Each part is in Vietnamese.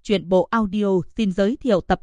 Truyện bộ audio xin giới thiệu tập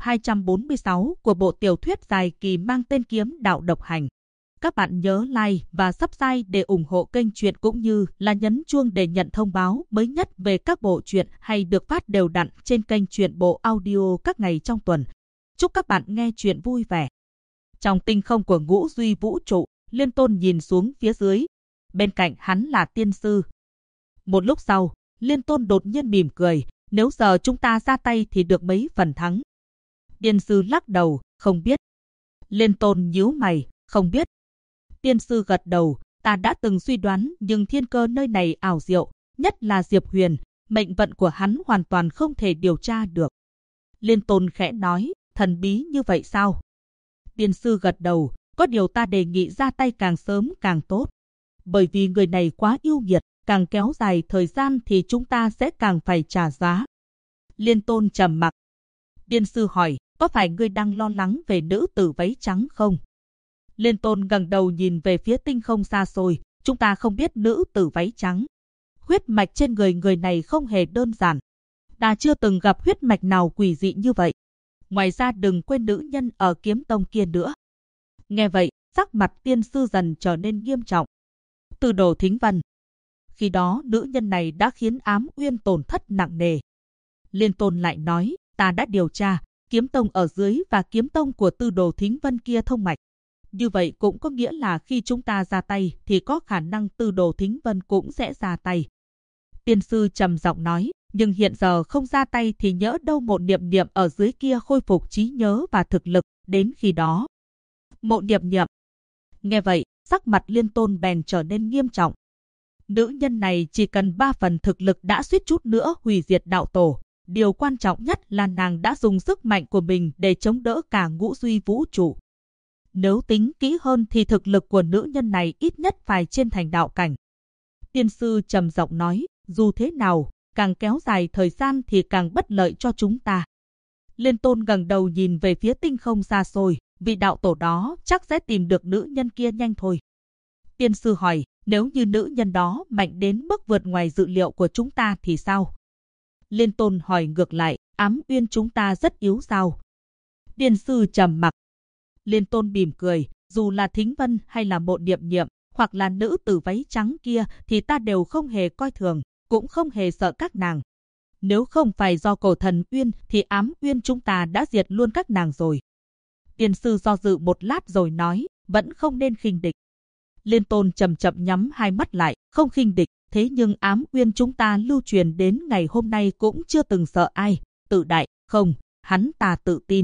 246 của bộ tiểu thuyết dài kỳ mang tên Kiếm Đạo Độc Hành. Các bạn nhớ like và subscribe để ủng hộ kênh truyện cũng như là nhấn chuông để nhận thông báo mới nhất về các bộ truyện hay được phát đều đặn trên kênh truyện bộ audio các ngày trong tuần. Chúc các bạn nghe truyện vui vẻ. Trong tinh không của ngũ duy vũ trụ, Liên Tôn nhìn xuống phía dưới. Bên cạnh hắn là tiên sư. Một lúc sau, Liên Tôn đột nhiên mỉm cười. Nếu giờ chúng ta ra tay thì được mấy phần thắng? Tiên sư lắc đầu, không biết. Liên Tôn nhíu mày, không biết. Tiên sư gật đầu, ta đã từng suy đoán nhưng thiên cơ nơi này ảo diệu, nhất là Diệp Huyền, mệnh vận của hắn hoàn toàn không thể điều tra được. Liên Tôn khẽ nói, thần bí như vậy sao? Tiên sư gật đầu, có điều ta đề nghị ra tay càng sớm càng tốt. Bởi vì người này quá yêu nghiệt, càng kéo dài thời gian thì chúng ta sẽ càng phải trả giá. Liên Tôn trầm mặc. Tiên sư hỏi, có phải ngươi đang lo lắng về nữ tử váy trắng không? Liên Tôn ngẩng đầu nhìn về phía tinh không xa xôi, chúng ta không biết nữ tử váy trắng. Huyết mạch trên người này không hề đơn giản. Ta chưa từng gặp huyết mạch nào quỷ dị như vậy. Ngoài ra đừng quên nữ nhân ở Kiếm Tông kia nữa. Nghe vậy, sắc mặt tiên sư dần trở nên nghiêm trọng. Tư Đồ Thính Vân. Khi đó nữ nhân này đã khiến Ám Uyên tổn thất nặng nề. Liên Tôn lại nói, ta đã điều tra, Kiếm Tông ở dưới và Kiếm Tông của Tư Đồ Thính Vân kia thông mạch. Như vậy cũng có nghĩa là khi chúng ta ra tay thì có khả năng Tư Đồ Thính Vân cũng sẽ ra tay. Tiên sư trầm giọng nói, nhưng hiện giờ không ra tay thì nhỡ đâu Mộ Niệm Niệm ở dưới kia khôi phục trí nhớ và thực lực, đến khi đó. Mộ Niệm Niệm. Nghe vậy, sắc mặt Liên Tôn bèn trở nên nghiêm trọng. Nữ nhân này chỉ cần 3 phần thực lực đã suýt chút nữa hủy diệt đạo tổ. Điều quan trọng nhất là nàng đã dùng sức mạnh của mình để chống đỡ cả ngũ duy vũ trụ. Nếu tính kỹ hơn thì thực lực của nữ nhân này ít nhất phải trên thành đạo cảnh. Tiên sư trầm giọng nói, dù thế nào, càng kéo dài thời gian thì càng bất lợi cho chúng ta. Liên Tôn ngẩng đầu nhìn về phía tinh không xa xôi, vị đạo tổ đó chắc sẽ tìm được nữ nhân kia nhanh thôi. Tiên sư hỏi, nếu như nữ nhân đó mạnh đến mức vượt ngoài dự liệu của chúng ta thì sao? Liên Tôn hỏi ngược lại, Ám Uyên chúng ta rất yếu sao? Tiên sư trầm mặc. Liên Tôn mỉm cười, dù là Thính Vân hay là Mộ Niệm Niệm, hoặc là nữ tử váy trắng kia thì ta đều không hề coi thường, cũng không hề sợ các nàng. Nếu không phải do Cổ Thần Uyên thì Ám Uyên chúng ta đã diệt luôn các nàng rồi. Tiên sư do dự một lát rồi nói, vẫn không nên khinh địch. Liên Tôn chậm chậm nhắm hai mắt lại, không khinh địch, thế nhưng Ám Uyên chúng ta lưu truyền đến ngày hôm nay cũng chưa từng sợ ai, tự đại, không, hắn ta tự tin.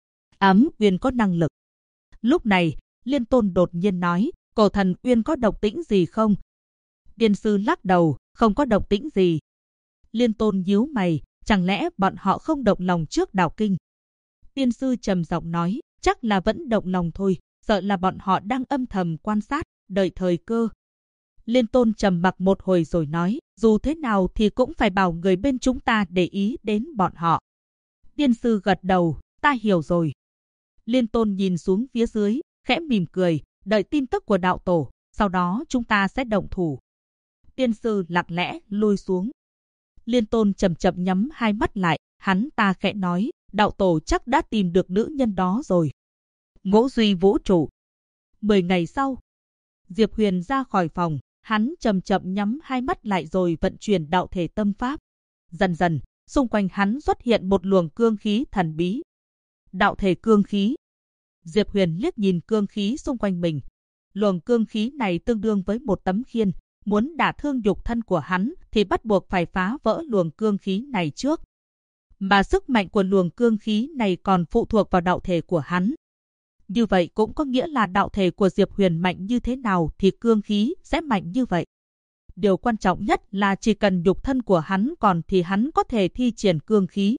Ám Uyên có năng lực. Lúc này, Liên Tôn đột nhiên nói, Cổ Thần Uyên có độc tĩnh gì không? Tiên sư lắc đầu, không có độc tĩnh gì. Liên Tôn nhíu mày, chẳng lẽ bọn họ không động lòng trước đạo kinh? Tiên sư trầm giọng nói, chắc là vẫn động lòng thôi, sợ là bọn họ đang âm thầm quan sát, đợi thời cơ. Liên Tôn trầm mặc một hồi rồi nói, dù thế nào thì cũng phải bảo người bên chúng ta để ý đến bọn họ. Tiên sư gật đầu, ta hiểu rồi. Liên Tôn nhìn xuống phía dưới, khẽ mỉm cười, đợi tin tức của đạo tổ, sau đó chúng ta sẽ động thủ. Tiên sư lặng lẽ lui xuống. Liên Tôn chậm chậm nhắm hai mắt lại, hắn ta khẽ nói, đạo tổ chắc đã tìm được nữ nhân đó rồi. Ngũ duy vũ trụ. 10 ngày sau, Diệp Huyền ra khỏi phòng, hắn chậm chậm nhắm hai mắt lại rồi vận chuyển đạo thể tâm pháp. Dần dần, xung quanh hắn xuất hiện một luồng cương khí thần bí. Đạo thể cương khí. Diệp Huyền liếc nhìn cương khí xung quanh mình. Luồng cương khí này tương đương với một tấm khiên, muốn đả thương nhục thân của hắn thì bắt buộc phải phá vỡ luồng cương khí này trước. Mà sức mạnh của luồng cương khí này còn phụ thuộc vào đạo thể của hắn. Như vậy cũng có nghĩa là đạo thể của Diệp Huyền mạnh như thế nào thì cương khí sẽ mạnh như vậy. Điều quan trọng nhất là chỉ cần nhục thân của hắn còn thì hắn có thể thi triển cương khí.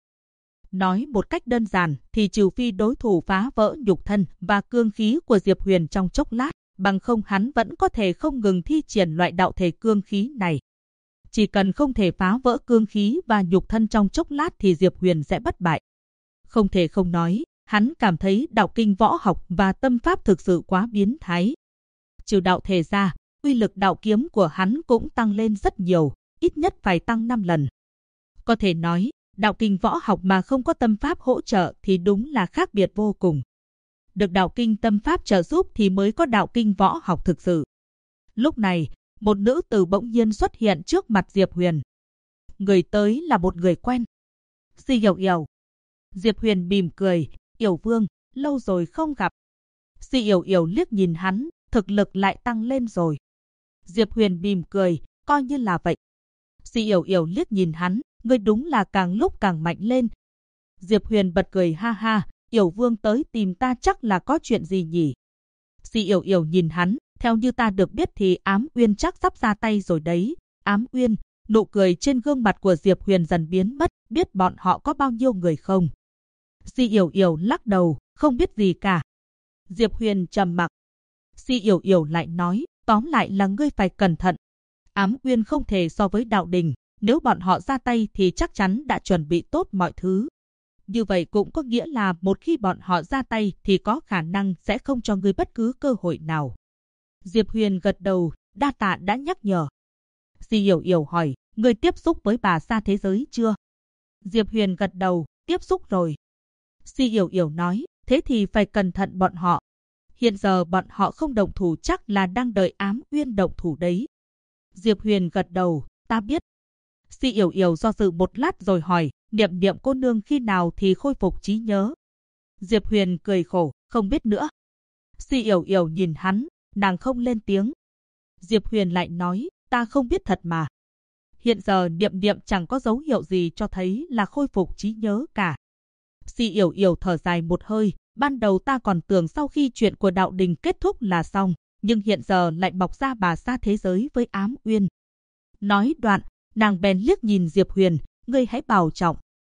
Nói một cách đơn giản thì trừ phi đối thủ phá vỡ nhục thân và cương khí của Diệp Huyền trong chốc lát, bằng không hắn vẫn có thể không ngừng thi triển loại đạo thể cương khí này. Chỉ cần không thể phá vỡ cương khí và nhục thân trong chốc lát thì Diệp Huyền sẽ bất bại. Không thể không nói, hắn cảm thấy đạo kinh võ học và tâm pháp thực sự quá biến thái. Trừ đạo thể ra, uy lực đạo kiếm của hắn cũng tăng lên rất nhiều, ít nhất phải tăng 5 lần. Có thể nói, đạo kinh võ học mà không có tâm pháp hỗ trợ thì đúng là khác biệt vô cùng. Được đạo kinh tâm pháp trợ giúp thì mới có đạo kinh võ học thực sự. Lúc này, một nữ tử bỗng nhiên xuất hiện trước mặt Diệp Huyền. Người tới là một người quen. Si Yểu Yểu. Diệp Huyền mỉm cười, Yểu Vương, lâu rồi không gặp. Si Yểu Yểu liếc nhìn hắn, thực lực lại tăng lên rồi. Diệp Huyền mỉm cười, coi như là vậy. Si Yểu Yểu liếc nhìn hắn, ngươi đúng là càng lúc càng mạnh lên. Diệp Huyền bật cười ha ha, Yểu Vương tới tìm ta chắc là có chuyện gì nhỉ? Si Yểu Yểu nhìn hắn, theo như ta được biết thì Ám Uyên chắc sắp ra tay rồi đấy. Ám Uyên, nụ cười trên gương mặt của Diệp Huyền dần biến mất, biết bọn họ có bao nhiêu người không? Si Yểu Yểu lắc đầu, không biết gì cả. Diệp Huyền trầm mặc. Si Yểu Yểu lại nói, tóm lại là ngươi phải cẩn thận. Ám Uyên không thể so với đạo đình, nếu bọn họ ra tay thì chắc chắn đã chuẩn bị tốt mọi thứ. Như vậy cũng có nghĩa là một khi bọn họ ra tay thì có khả năng sẽ không cho ngươi bất cứ cơ hội nào. Diệp Huyền gật đầu, đa tạ đã nhắc nhở. Si Yểu Yểu hỏi, ngươi tiếp xúc với bà Sa thế giới chưa? Diệp Huyền gật đầu, tiếp xúc rồi. Si Yểu Yểu nói, thế thì phải cẩn thận bọn họ. Hiện giờ bọn họ không động thủ chắc là đang đợi Ám Uyên động thủ đấy. Diệp Huyền gật đầu, ta biết. Si Yểu Yểu do dự một lát rồi hỏi, Niệm Niệm cô nương khi nào thì khôi phục trí nhớ? Diệp Huyền cười khổ, không biết nữa. Si Yểu Yểu nhìn hắn, nàng không lên tiếng. Diệp Huyền lại nói, ta không biết thật mà. Hiện giờ Niệm Niệm chẳng có dấu hiệu gì cho thấy là khôi phục trí nhớ cả. Si Yểu Yểu thở dài một hơi, ban đầu ta còn tưởng sau khi chuyện của đạo đình kết thúc là xong, nhưng hiện giờ lại mọc ra bà Sa thế giới với Ám Uyên. Nói đoạn, nàng bèn liếc nhìn Diệp Huyền, ngươi hãy bảo trọng.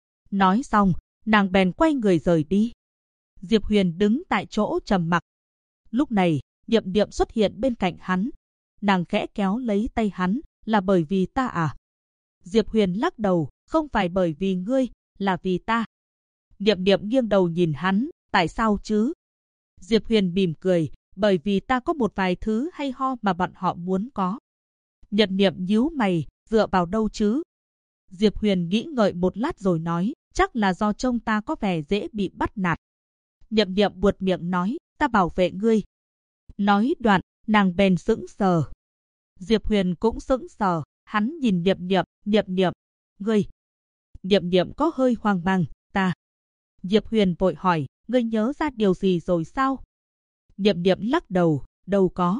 Nói xong, nàng bèn quay người rời đi. Diệp Huyền đứng tại chỗ trầm mặc. Lúc này, Niệm Niệm xuất hiện bên cạnh hắn. Nàng khẽ kéo lấy tay hắn, là bởi vì ta à? Diệp Huyền lắc đầu, không phải bởi vì ngươi, là vì ta. Niệm Niệm nghiêng đầu nhìn hắn, tại sao chứ? Diệp Huyền mỉm cười, bởi vì ta có một vài thứ hay ho mà bọn họ muốn có. Niệm Niệm nhíu mày, dựa vào đâu chứ? Diệp Huyền nghĩ ngợi một lát rồi nói, chắc là do trông ta có vẻ dễ bị bắt nạt. Niệm Niệm buột miệng nói, ta bảo vệ ngươi. Nói đoạn, nàng bèn sững sờ. Diệp Huyền cũng sững sờ, hắn nhìn Niệm Niệm, ngươi. Niệm Niệm có hơi hoang mang, ta. Diệp Huyền vội hỏi, ngươi nhớ ra điều gì rồi sao? Niệm Niệm lắc đầu, đâu có.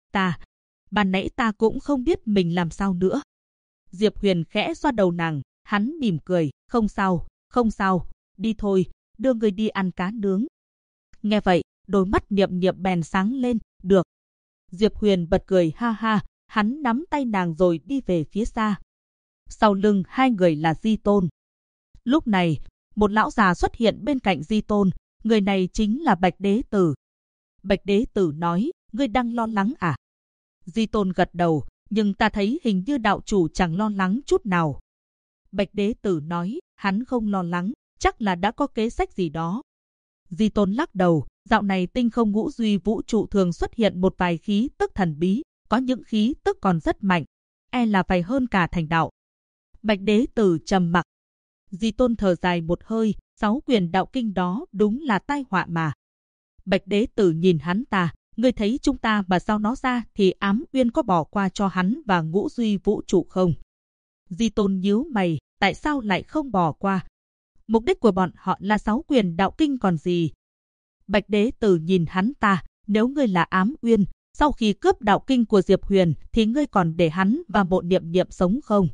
Ban nãy ta cũng không biết mình làm sao nữa. Diệp Huyền khẽ xoa đầu nàng, hắn mỉm cười, không sao, đi thôi, đưa người đi ăn cá nướng. Nghe vậy, đôi mắt Niệm Niệm bèn sáng lên, được. Diệp Huyền bật cười ha ha, hắn nắm tay nàng rồi đi về phía xa. Sau lưng hai người là Di Tôn. Lúc này, một lão già xuất hiện bên cạnh Di Tôn, người này chính là Bạch Đế Tử. Bạch Đế Tử nói, ngươi đang lo lắng à? Di Tôn gật đầu, nhưng ta thấy hình như đạo chủ chẳng lo lắng chút nào. Bạch Đế Tử nói, hắn không lo lắng, chắc là đã có kế sách gì đó. Di Tôn lắc đầu, dạo này tinh không ngũ duy vũ trụ thường xuất hiện một vài khí tức thần bí, có những khí tức còn rất mạnh, e là phải hơn cả thành đạo. Bạch Đế Tử trầm mặc. Di Tôn thở dài một hơi, 6 quyền đạo kinh đó đúng là tai họa mà. Bạch Đế Tử nhìn hắn ta, ngươi thấy chúng ta mà sao nó ra thì Ám Uyên có bỏ qua cho hắn và ngũ duy vũ trụ không? Di Tôn nhíu mày, tại sao lại không bỏ qua? Mục đích của bọn họ là 6 quyền đạo kinh còn gì? Bạch Đế Tử nhìn hắn ta, nếu ngươi là Ám Uyên, sau khi cướp đạo kinh của Diệp Huyền thì ngươi còn để hắn và Mộ Niệm Niệm sống không?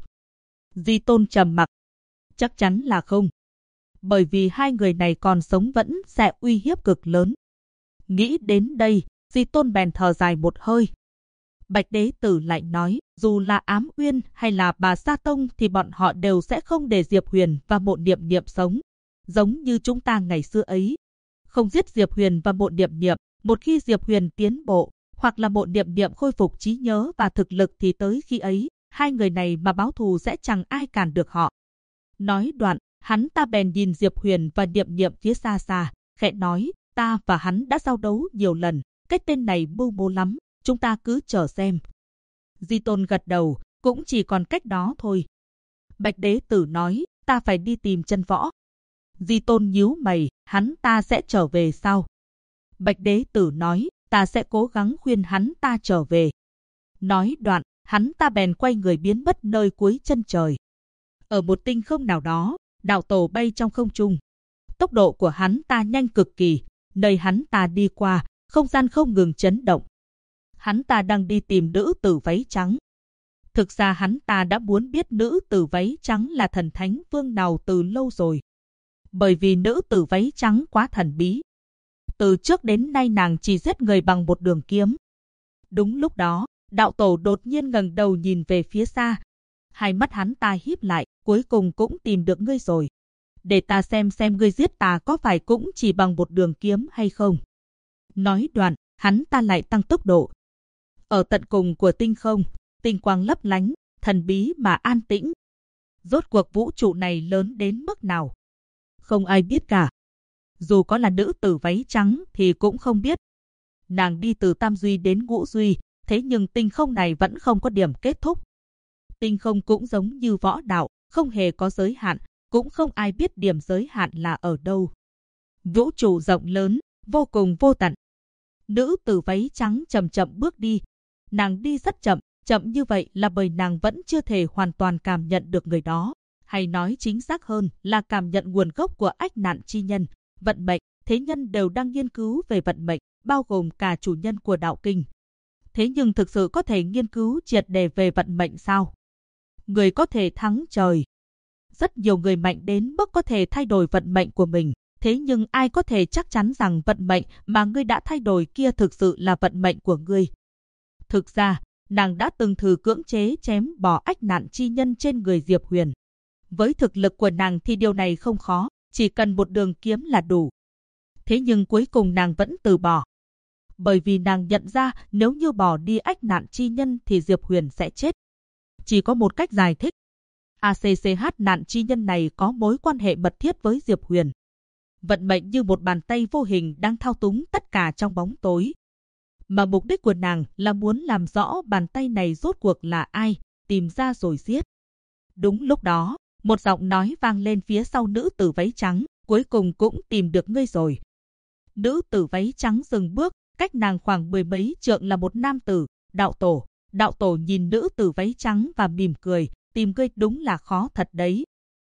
Di Tôn trầm mặc. Chắc chắn là không. Bởi vì hai người này còn sống vẫn sẽ uy hiếp cực lớn. Nghĩ đến đây, Di Tôn bèn thở dài một hơi. Bạch Đế Tử lại nói, dù là Ám Uyên hay là bà Sa Tông thì bọn họ đều sẽ không để Diệp Huyền và Mộ Niệm Niệm sống. Giống như chúng ta ngày xưa ấy. Không giết Diệp Huyền và Mộ Niệm Niệm, một khi Diệp Huyền tiến bộ, hoặc là Mộ Niệm Niệm khôi phục trí nhớ và thực lực thì tới khi ấy, hai người này mà báo thù sẽ chẳng ai cản được họ. Nói đoạn, hắn ta bèn nhìn Diệp Huyền và Niệm Niệm phía xa xa, khẽ nói, ta và hắn đã giao đấu nhiều lần, cái tên này mưu mô lắm, chúng ta cứ chờ xem. Di Tôn gật đầu, cũng chỉ còn cách đó thôi. Bạch Đế Tử nói, ta phải đi tìm chân võ. Di Tôn nhíu mày, hắn ta sẽ trở về sao? Bạch Đế Tử nói, ta sẽ cố gắng khuyên hắn ta trở về. Nói đoạn, hắn ta bèn quay người biến mất nơi cuối chân trời. Ở một tinh không nào đó, đạo tổ bay trong không trung. Tốc độ của hắn ta nhanh cực kỳ, nơi hắn ta đi qua, không gian không ngừng chấn động. Hắn ta đang đi tìm nữ tử váy trắng. Thực ra hắn ta đã muốn biết nữ tử váy trắng là thần thánh vương nào từ lâu rồi. Bởi vì nữ tử váy trắng quá thần bí. Từ trước đến nay nàng chỉ giết người bằng một đường kiếm. Đúng lúc đó, đạo tổ đột nhiên ngẩng đầu nhìn về phía xa. Hai mắt hắn ta híp lại, cuối cùng cũng tìm được ngươi rồi. Để ta xem ngươi giết ta có phải cũng chỉ bằng một đường kiếm hay không. Nói đoạn, hắn ta lại tăng tốc độ. Ở tận cùng của tinh không, tinh quang lấp lánh, thần bí mà an tĩnh. Rốt cuộc vũ trụ này lớn đến mức nào? Không ai biết cả. Dù có là nữ tử váy trắng thì cũng không biết. Nàng đi từ Tam Duy đến Ngũ Duy, thế nhưng tinh không này vẫn không có điểm kết thúc. Tinh không cũng giống như võ đạo, không hề có giới hạn, cũng không ai biết điểm giới hạn là ở đâu. Vũ trụ rộng lớn, vô cùng vô tận. Nữ tử váy trắng chậm chậm bước đi. Nàng đi rất chậm, chậm như vậy là bởi nàng vẫn chưa thể hoàn toàn cảm nhận được người đó. Hay nói chính xác hơn là cảm nhận nguồn gốc của ách nạn chi nhân, vận mệnh. Thế nhân đều đang nghiên cứu về vận mệnh, bao gồm cả chủ nhân của đạo kinh. Thế nhưng thực sự có thể nghiên cứu triệt để về vận mệnh sao? Người có thể thắng trời. Rất nhiều người mạnh đến mức có thể thay đổi vận mệnh của mình. Thế nhưng ai có thể chắc chắn rằng vận mệnh mà ngươi đã thay đổi kia thực sự là vận mệnh của ngươi? Thực ra, nàng đã từng thử cưỡng chế chém bỏ ách nạn chi nhân trên người Diệp Huyền. Với thực lực của nàng thì điều này không khó, chỉ cần một đường kiếm là đủ. Thế nhưng cuối cùng nàng vẫn từ bỏ. Bởi vì nàng nhận ra nếu như bỏ đi ách nạn chi nhân thì Diệp Huyền sẽ chết. Chỉ có một cách giải thích. ACCH nạn chi nhân này có mối quan hệ mật thiết với Diệp Huyền. Vận mệnh như một bàn tay vô hình đang thao túng tất cả trong bóng tối. Mà mục đích của nàng là muốn làm rõ bàn tay này rốt cuộc là ai, tìm ra rồi giết. Đúng lúc đó, một giọng nói vang lên phía sau nữ tử váy trắng, cuối cùng cũng tìm được ngươi rồi. Nữ tử váy trắng dừng bước, cách nàng khoảng 10 mấy trượng là một nam tử, đạo tổ. Đạo tổ nhìn nữ tử váy trắng và mỉm cười, tìm ngươi đúng là khó thật đấy.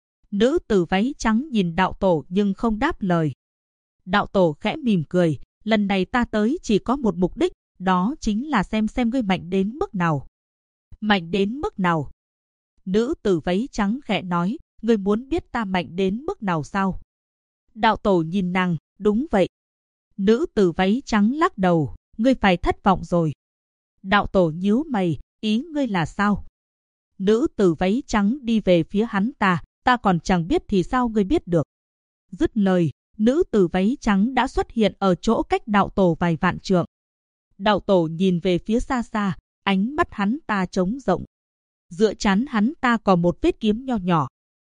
Nữ tử váy trắng nhìn đạo tổ nhưng không đáp lời. Đạo tổ khẽ mỉm cười, lần này ta tới chỉ có một mục đích, đó chính là xem ngươi mạnh đến mức nào. Mạnh đến mức nào? Nữ tử váy trắng khẽ nói, ngươi muốn biết ta mạnh đến mức nào sao? Đạo tổ nhìn nàng, đúng vậy. Nữ tử váy trắng lắc đầu, ngươi phải thất vọng rồi. Đạo tổ nhíu mày, ý ngươi là sao? Nữ tử váy trắng đi về phía hắn ta còn chẳng biết thì sao ngươi biết được. Dứt lời, nữ tử váy trắng đã xuất hiện ở chỗ cách đạo tổ vài vạn trượng. Đạo tổ nhìn về phía xa xa, ánh mắt hắn ta trống rộng. Giữa trán hắn ta còn một vết kiếm nho nhỏ.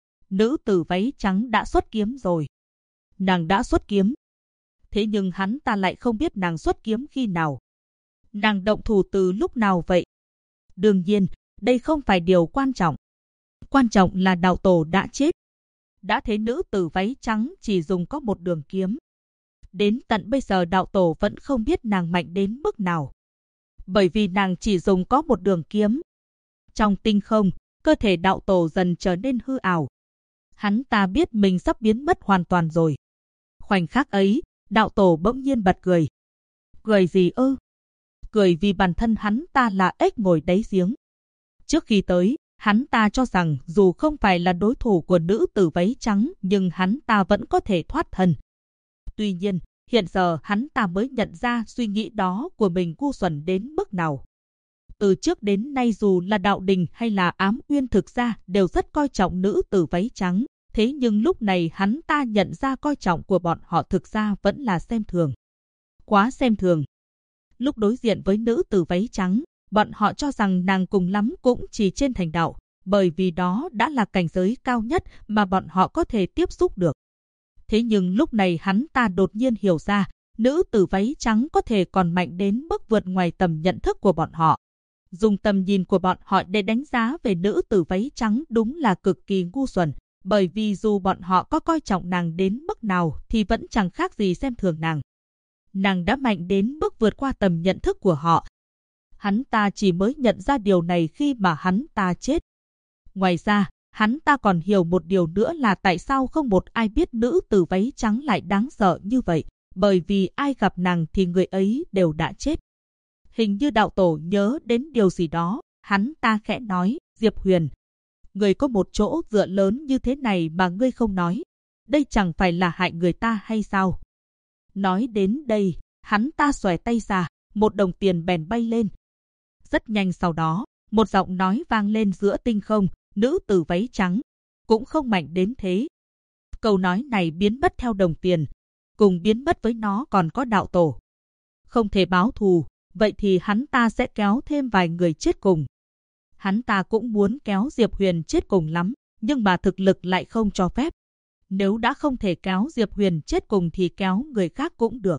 Nữ tử váy trắng đã xuất kiếm rồi. Nàng đã xuất kiếm. Thế nhưng hắn ta lại không biết nàng xuất kiếm khi nào. Nàng động thủ từ lúc nào vậy? Đương nhiên, đây không phải điều quan trọng. Quan trọng là đạo tổ đã chết. Đã thế nữ tử váy trắng chỉ dùng có một đường kiếm. Đến tận bây giờ đạo tổ vẫn không biết nàng mạnh đến mức nào. Bởi vì nàng chỉ dùng có một đường kiếm. Trong tinh không, cơ thể đạo tổ dần trở nên hư ảo. Hắn ta biết mình sắp biến mất hoàn toàn rồi. Khoảnh khắc ấy, đạo tổ bỗng nhiên bật cười. Cười gì ư? Cười vì bản thân hắn ta là ếch ngồi đáy giếng. Trước khi tới, hắn ta cho rằng dù không phải là đối thủ của nữ tử váy trắng nhưng hắn ta vẫn có thể thoát thân. Tuy nhiên, hiện giờ hắn ta mới nhận ra suy nghĩ đó của mình ngu xuẩn đến mức nào. Từ trước đến nay dù là Đạo Đình hay là Ám Uyên thực ra đều rất coi trọng nữ tử váy trắng. Thế nhưng lúc này hắn ta nhận ra coi trọng của bọn họ thực ra vẫn là xem thường. Quá xem thường. Lúc đối diện với nữ tử váy trắng, bọn họ cho rằng nàng cùng lắm cũng chỉ trên thành đạo, bởi vì đó đã là cảnh giới cao nhất mà bọn họ có thể tiếp xúc được. Thế nhưng lúc này hắn ta đột nhiên hiểu ra, nữ tử váy trắng có thể còn mạnh đến mức vượt ngoài tầm nhận thức của bọn họ. Dùng tầm nhìn của bọn họ để đánh giá về nữ tử váy trắng đúng là cực kỳ ngu xuẩn, bởi vì dù bọn họ có coi trọng nàng đến mức nào thì vẫn chẳng khác gì xem thường nàng. Nàng đã mạnh đến mức vượt qua tầm nhận thức của họ. Hắn ta chỉ mới nhận ra điều này khi mà hắn ta chết. Ngoài ra, hắn ta còn hiểu một điều nữa là tại sao không một ai biết nữ tử váy trắng lại đáng sợ như vậy, bởi vì ai gặp nàng thì người ấy đều đã chết. Hình như đạo tổ nhớ đến điều gì đó, hắn ta khẽ nói, Diệp Huyền, người có một chỗ dựa lớn như thế này mà ngươi không nói, đây chẳng phải là hại người ta hay sao? Nói đến đây, hắn ta xòe tay ra, một đồng tiền bèn bay lên. Rất nhanh sau đó, một giọng nói vang lên giữa tinh không, nữ tử váy trắng, cũng không mạnh đến thế. Câu nói này biến mất theo đồng tiền, cùng biến mất với nó còn có đạo tổ. Không thể báo thù, vậy thì hắn ta sẽ kéo thêm vài người chết cùng. Hắn ta cũng muốn kéo Diệp Huyền chết cùng lắm, nhưng mà thực lực lại không cho phép. Nếu đã không thể kéo Diệp Huyền chết cùng thì kéo người khác cũng được.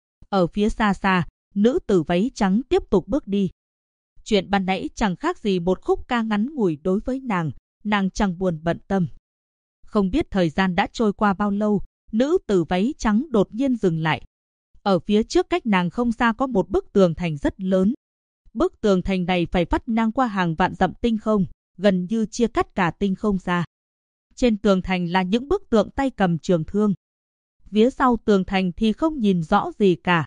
Ở phía xa xa, nữ tử váy trắng tiếp tục bước đi. Chuyện ban nãy chẳng khác gì một khúc ca ngắn ngủi đối với nàng chẳng buồn bận tâm. Không biết thời gian đã trôi qua bao lâu, nữ tử váy trắng đột nhiên dừng lại. Ở phía trước cách nàng không xa có một bức tường thành rất lớn. Bức tường thành này phải vắt ngang qua hàng vạn dặm tinh không, gần như chia cắt cả tinh không ra. Trên tường thành là những bức tượng tay cầm trường thương. Phía sau tường thành thì không nhìn rõ gì cả.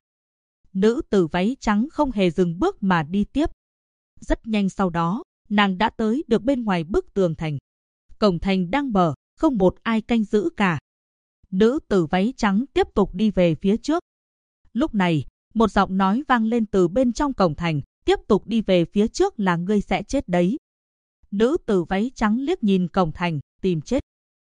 Nữ tử váy trắng không hề dừng bước mà đi tiếp. Rất nhanh sau đó, nàng đã tới được bên ngoài bức tường thành. Cổng thành đang mở, không một ai canh giữ cả. Nữ tử váy trắng tiếp tục đi về phía trước. Lúc này, một giọng nói vang lên từ bên trong cổng thành, tiếp tục đi về phía trước là ngươi sẽ chết đấy. Nữ tử váy trắng liếc nhìn cổng thành, tìm chết.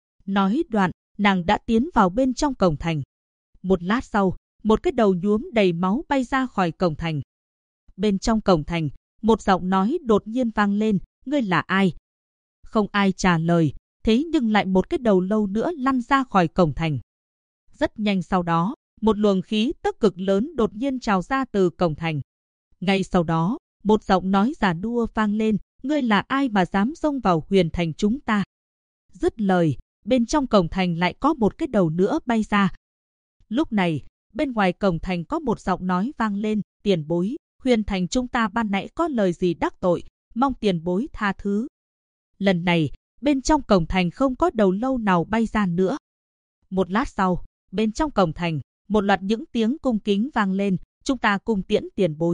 Nói đoạn, nàng đã tiến vào bên trong cổng thành. Một lát sau, một cái đầu nhuốm đầy máu bay ra khỏi cổng thành. Bên trong cổng thành, một giọng nói đột nhiên vang lên, ngươi là ai? Không ai trả lời, thế nhưng lại một cái đầu lâu nữa lăn ra khỏi cổng thành. Rất nhanh sau đó, một luồng khí tức cực lớn đột nhiên trào ra từ cổng thành. Ngay sau đó, một giọng nói già nua vang lên, ngươi là ai mà dám xông vào huyền thành chúng ta? Dứt lời, bên trong cổng thành lại có một cái đầu nữa bay ra. Lúc này, bên ngoài cổng thành có một giọng nói vang lên, tiền bối, huyền thành chúng ta ban nãy có lời gì đắc tội, mong tiền bối tha thứ. Lần này, bên trong cổng thành không có đầu lâu nào bay ra nữa. Một lát sau, bên trong cổng thành, một loạt những tiếng cung kính vang lên, chúng ta cung tiễn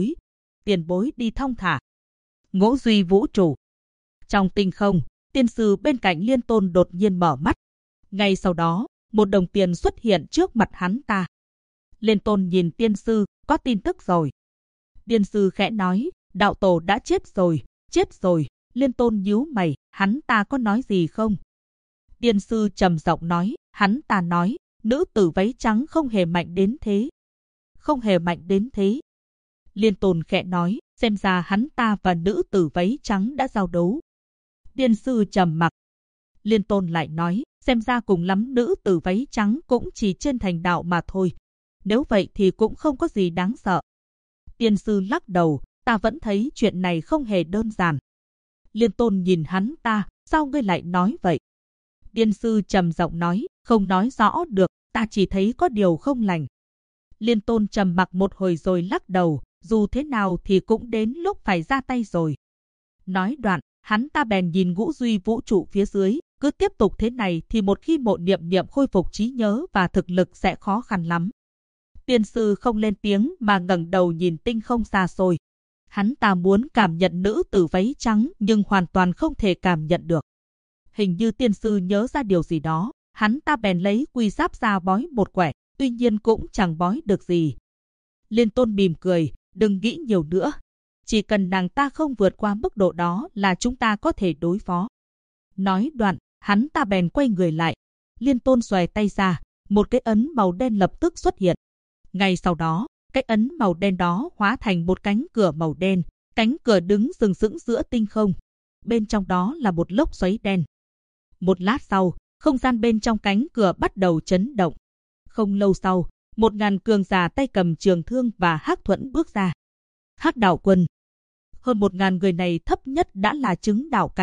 tiền bối đi thong thả. Ngũ duy vũ trụ. Trong tinh không, tiên sư bên cạnh Liên Tôn đột nhiên mở mắt. Ngay sau đó, một đồng tiền xuất hiện trước mặt hắn ta. Liên Tôn nhìn tiên sư, có tin tức rồi. Tiên sư khẽ nói, đạo tổ đã chết rồi. Liên Tôn nhíu mày, hắn ta có nói gì không? Tiên sư trầm giọng nói, hắn ta nói, nữ tử váy trắng không hề mạnh đến thế. Không hề mạnh đến thế. Liên Tôn khẽ nói, xem ra hắn ta và nữ tử váy trắng đã giao đấu. Tiên sư trầm mặc. Liên Tôn lại nói, xem ra cùng lắm nữ tử váy trắng cũng chỉ trên thành đạo mà thôi. Nếu vậy thì cũng không có gì đáng sợ. Tiên sư lắc đầu, ta vẫn thấy chuyện này không hề đơn giản. Liên Tôn nhìn hắn ta, sao ngươi lại nói vậy? Tiên sư trầm giọng nói, không nói rõ được, ta chỉ thấy có điều không lành. Liên Tôn trầm mặc một hồi rồi lắc đầu, dù thế nào thì cũng đến lúc phải ra tay rồi. Nói đoạn, hắn ta bèn nhìn ngũ duy vũ trụ phía dưới, cứ tiếp tục thế này thì một khi Mộ Niệm Niệm khôi phục trí nhớ và thực lực sẽ khó khăn lắm. Tiên sư không lên tiếng mà ngẩng đầu nhìn tinh không xa xôi. Hắn ta muốn cảm nhận nữ tử váy trắng nhưng hoàn toàn không thể cảm nhận được. Hình như tiên sư nhớ ra điều gì đó, hắn ta bèn lấy quy giáp ra bói một quẻ, tuy nhiên cũng chẳng bói được gì. Liên Tôn mỉm cười, đừng nghĩ nhiều nữa. Chỉ cần nàng ta không vượt qua mức độ đó là chúng ta có thể đối phó. Nói đoạn, hắn ta bèn quay người lại. Liên Tôn xòe tay ra, một cái ấn màu đen lập tức xuất hiện. Ngay sau đó, cái ấn màu đen đó hóa thành một cánh cửa màu đen. Cánh cửa đứng sừng sững giữa tinh không. Bên trong đó là một lốc xoáy đen. Một lát sau, không gian bên trong cánh cửa bắt đầu chấn động. Không lâu sau, 1000 cường giả tay cầm trường thương và Hắc Thuẫn bước ra. Hắc Đạo Quân. Hơn 1000 người này thấp nhất đã là chứng đạo cảnh,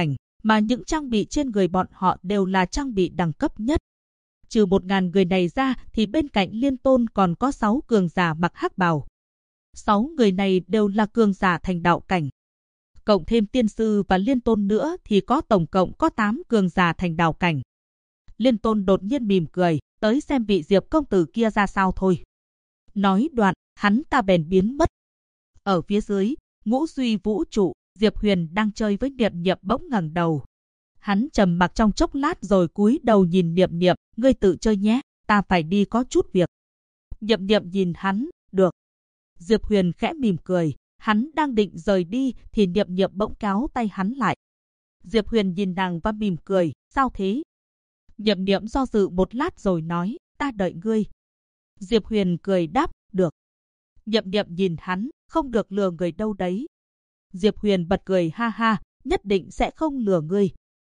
mà những trang bị trên người bọn họ đều là trang bị đẳng cấp nhất. Trừ 1000 người này ra thì bên cạnh Liên Tôn còn có 6 cường giả mặc hắc bào. 6 người này đều là cường giả thành đạo cảnh. Cộng thêm tiên sư và Liên Tôn nữa thì có tổng cộng có 8 cường giả thành đạo cảnh. Liên Tôn đột nhiên mỉm cười, tới xem vị Diệp công tử kia ra sao thôi. Nói đoạn, hắn ta bèn biến mất. Ở phía dưới, ngũ duy vũ trụ, Diệp Huyền đang chơi với Niệm Niệm bỗng ngẩng đầu. Hắn trầm mặc trong chốc lát rồi cúi đầu nhìn Niệm Niệm, ngươi tự chơi nhé, ta phải đi có chút việc. Niệm Niệm nhìn hắn, được. Diệp Huyền khẽ mỉm cười, hắn đang định rời đi thì Niệm Niệm bỗng kéo tay hắn lại. Diệp Huyền nhìn nàng và mỉm cười, sao thế? Niệm Niệm do dự một lát rồi nói, ta đợi ngươi. Diệp Huyền cười đáp, được. Niệm Niệm nhìn hắn, không được lừa người đâu đấy. Diệp Huyền bật cười ha ha, nhất định sẽ không lừa ngươi.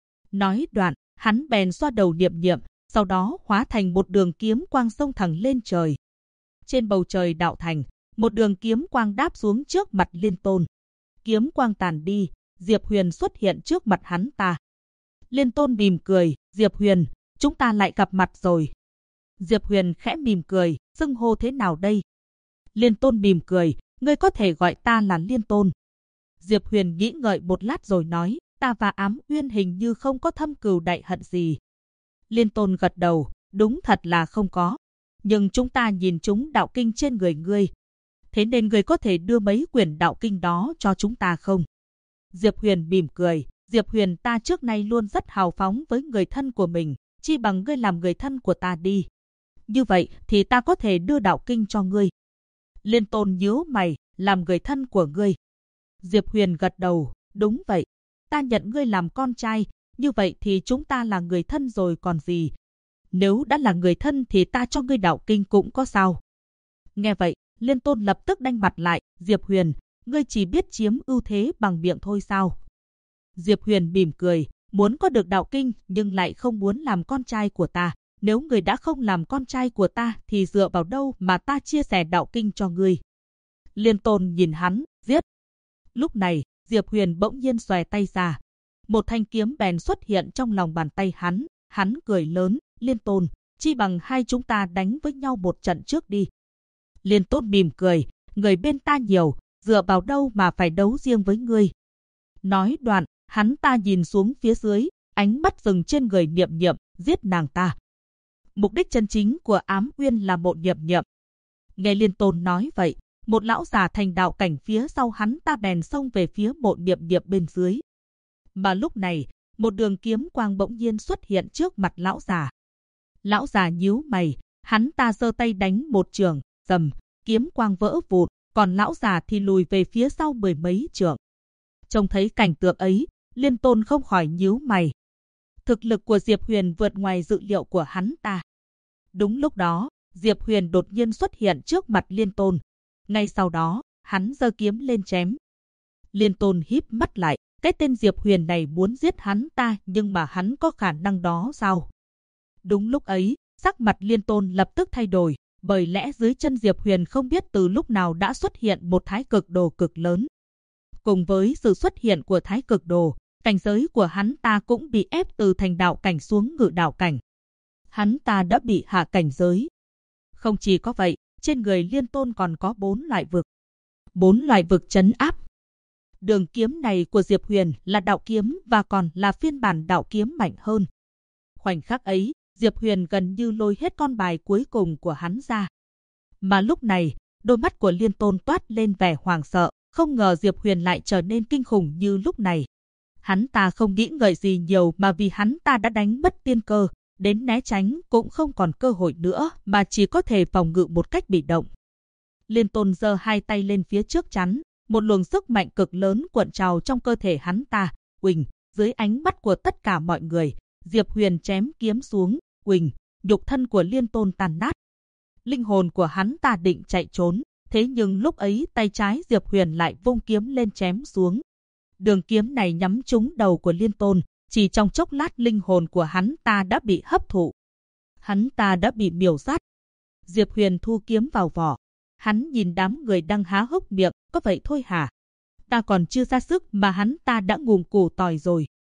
Nói đoạn, hắn bèn xoa đầu Niệm Niệm, sau đó hóa thành một đường kiếm quang xông thẳng lên trời. Trên bầu trời đạo thành, một đường kiếm quang đáp xuống trước mặt Liên Tôn. Kiếm quang tàn đi, Diệp Huyền xuất hiện trước mặt hắn ta. Liên Tôn mỉm cười, Diệp Huyền, chúng ta lại gặp mặt rồi. Diệp Huyền khẽ mỉm cười, xưng hô thế nào đây? Liên Tôn mỉm cười, ngươi có thể gọi ta là Liên Tôn. Diệp Huyền nghĩ ngợi một lát rồi nói, ta và Ám Uyên hình như không có thâm cừu đại hận gì. Liên Tôn gật đầu, đúng thật là không có. Nhưng chúng ta nhìn chúng đạo kinh trên người ngươi. Thế nên ngươi có thể đưa mấy quyển đạo kinh đó cho chúng ta không? Diệp Huyền mỉm cười, Diệp Huyền ta trước nay luôn rất hào phóng với người thân của mình, chi bằng ngươi làm người thân của ta đi. Như vậy thì ta có thể đưa đạo kinh cho ngươi. Liên Tôn nhíu mày, làm người thân của ngươi. Diệp Huyền gật đầu, đúng vậy. Ta nhận ngươi làm con trai, như vậy thì chúng ta là người thân rồi còn gì. Nếu đã là người thân thì ta cho ngươi đạo kinh cũng có sao. Nghe vậy, Liên Tôn lập tức đanh mặt lại, Diệp Huyền, ngươi chỉ biết chiếm ưu thế bằng miệng thôi sao? Diệp Huyền mỉm cười, muốn có được đạo kinh nhưng lại không muốn làm con trai của ta. Nếu người đã không làm con trai của ta thì dựa vào đâu mà ta chia sẻ đạo kinh cho ngươi? Liên Tôn nhìn hắn, giết. Lúc này, Diệp Huyền bỗng nhiên xòe tay ra. Một thanh kiếm bèn xuất hiện trong lòng bàn tay hắn cười lớn, Liên Tôn, chi bằng hai chúng ta đánh với nhau một trận trước đi. Liên Tôn mỉm cười, người bên ta nhiều, dựa vào đâu mà phải đấu riêng với ngươi. Nói đoạn, hắn ta nhìn xuống phía dưới, ánh mắt dừng trên người Niệm Niệm, giết nàng ta. Mục đích chân chính của Ám Uyên là Mộ Niệm Niệm. Nghe Liên Tôn nói vậy, một lão già thành đạo cảnh phía sau hắn ta bèn xông về phía Mộ Niệm Niệm bên dưới. Mà lúc này, một đường kiếm quang bỗng nhiên xuất hiện trước mặt lão già. Lão già nhíu mày, hắn ta giơ tay đánh một chưởng, rầm, kiếm quang vỡ vụn, còn lão già thì lùi về phía sau 10 mấy trượng. Trông thấy cảnh tượng ấy, Liên Tôn không khỏi nhíu mày. Thực lực của Diệp Huyền vượt ngoài dự liệu của hắn ta. Đúng lúc đó, Diệp Huyền đột nhiên xuất hiện trước mặt Liên Tôn. Ngay sau đó, hắn giơ kiếm lên chém. Liên Tôn híp mắt lại, cái tên Diệp Huyền này muốn giết hắn ta nhưng mà hắn có khả năng đó sao? Đúng lúc ấy, sắc mặt Liên Tôn lập tức thay đổi, bởi lẽ dưới chân Diệp Huyền không biết từ lúc nào đã xuất hiện một thái cực đồ cực lớn. Cùng với sự xuất hiện của thái cực đồ, cảnh giới của hắn ta cũng bị ép từ thành đạo cảnh xuống ngự đạo cảnh. Hắn ta đã bị hạ cảnh giới. Không chỉ có vậy, trên người Liên Tôn còn có 4 loại vực. 4 loại vực trấn áp. Đường kiếm này của Diệp Huyền là đạo kiếm và còn là phiên bản đạo kiếm mạnh hơn. Khoảnh khắc ấy, Diệp Huyền gần như lôi hết con bài cuối cùng của hắn ra. Mà lúc này, đôi mắt của Liên Tôn toát lên vẻ hoảng sợ, không ngờ Diệp Huyền lại trở nên kinh khủng như lúc này. Hắn ta không nghĩ ngợi gì nhiều mà vì hắn ta đã đánh mất tiên cơ, đến né tránh cũng không còn cơ hội nữa mà chỉ có thể phòng ngự một cách bị động. Liên Tôn giơ hai tay lên phía trước chắn, một luồng sức mạnh cực lớn cuộn trào trong cơ thể hắn ta, uỳnh, dưới ánh mắt của tất cả mọi người, Diệp Huyền chém kiếm xuống, uỳnh, nhục thân của Liên Tôn tàn nát. Linh hồn của hắn ta định chạy trốn, thế nhưng lúc ấy tay trái Diệp Huyền lại vung kiếm lên chém xuống. Đường kiếm này nhắm trúng đầu của Liên Tôn, chỉ trong chốc lát linh hồn của hắn ta đã bị hấp thụ. Hắn ta đã bị miểu sát. Diệp Huyền thu kiếm vào vỏ. Hắn nhìn đám người đang há hốc miệng, có vậy thôi hả? Ta còn chưa ra sức mà hắn ta đã ngùm củ tỏi rồi.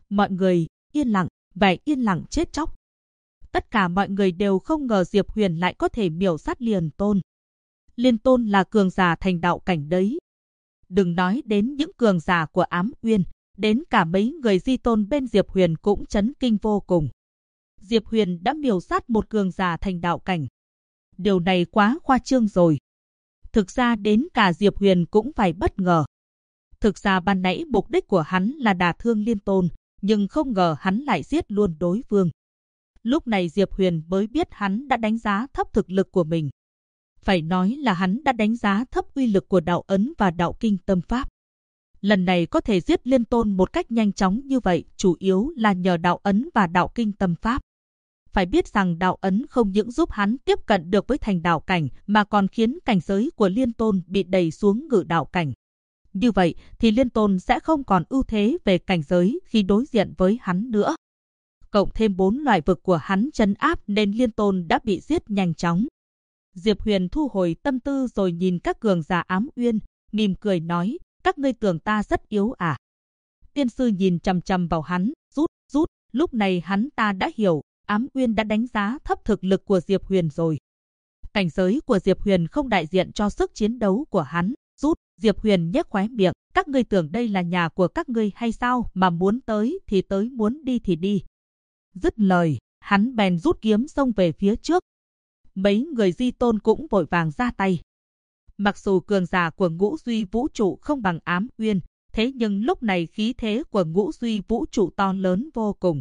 Mọi người yên lặng, vẻ yên lặng chết chóc. Tất cả mọi người đều không ngờ Diệp Huyền lại có thể miểu sát Liên Tôn. Liên Tôn là cường giả thành đạo cảnh đấy. Đừng nói đến những cường giả của Ám Uyên, đến cả mấy người di tôn bên Diệp Huyền cũng chấn kinh vô cùng. Diệp Huyền đã miểu sát một cường giả thành đạo cảnh. Điều này quá khoa trương rồi. Thực ra đến cả Diệp Huyền cũng phải bất ngờ. Thực ra ban nãy mục đích của hắn là đả thương Liên Tôn, nhưng không ngờ hắn lại giết luôn đối phương. Lúc này Diệp Huyền mới biết hắn đã đánh giá thấp thực lực của mình. Phải nói là hắn đã đánh giá thấp uy lực của đạo ấn và đạo kinh tâm pháp. Lần này có thể giết Liên Tôn một cách nhanh chóng như vậy, chủ yếu là nhờ đạo ấn và đạo kinh tâm pháp. Phải biết rằng đạo ấn không những giúp hắn tiếp cận được với thành đạo cảnh, mà còn khiến cảnh giới của Liên Tôn bị đẩy xuống ngự đạo cảnh. Như vậy thì Liên Tôn sẽ không còn ưu thế về cảnh giới khi đối diện với hắn nữa. Cộng thêm 4 loại vực của hắn trấn áp nên Liên Tôn đã bị giết nhanh chóng. Diệp Huyền thu hồi tâm tư rồi nhìn các cường giả Ám Uyên, mỉm cười nói, các ngươi tưởng ta rất yếu à? Tiên sư nhìn chằm chằm vào hắn, rút, lúc này hắn ta đã hiểu, Ám Uyên đã đánh giá thấp thực lực của Diệp Huyền rồi. Cảnh giới của Diệp Huyền không đại diện cho sức chiến đấu của hắn. Diệp Huyền nhếch khóe miệng, các ngươi tưởng đây là nhà của các ngươi hay sao, mà muốn tới thì tới, muốn đi thì đi. Dứt lời, hắn bèn rút kiếm xông về phía trước. Mấy người di tôn cũng vội vàng ra tay. Mặc dù cường giả của Ngũ Duy Vũ Trụ không bằng Ám Uyên, thế nhưng lúc này khí thế của Ngũ Duy Vũ Trụ to lớn vô cùng.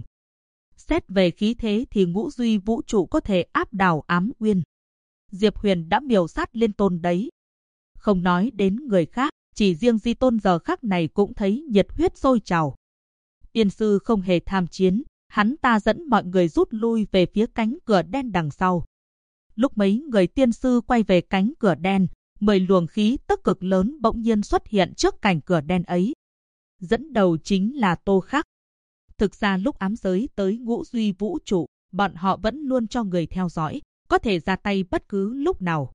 Xét về khí thế thì Ngũ Duy Vũ Trụ có thể áp đảo Ám Uyên. Diệp Huyền đã miểu sát Liên Tôn đấy. Không nói đến người khác, chỉ riêng di tôn giờ khắc này cũng thấy nhiệt huyết sôi trào. Tiên sư không hề tham chiến, hắn ta dẫn mọi người rút lui về phía cánh cửa đen đằng sau. Lúc mấy người tiên sư quay về cánh cửa đen, 10 luồng khí tức cực lớn bỗng nhiên xuất hiện trước cánh cửa đen ấy. Dẫn đầu chính là Tô Khắc. Thực ra lúc ám giới tới Ngũ Duy Vũ Trụ, bọn họ vẫn luôn cho người theo dõi, có thể ra tay bất cứ lúc nào.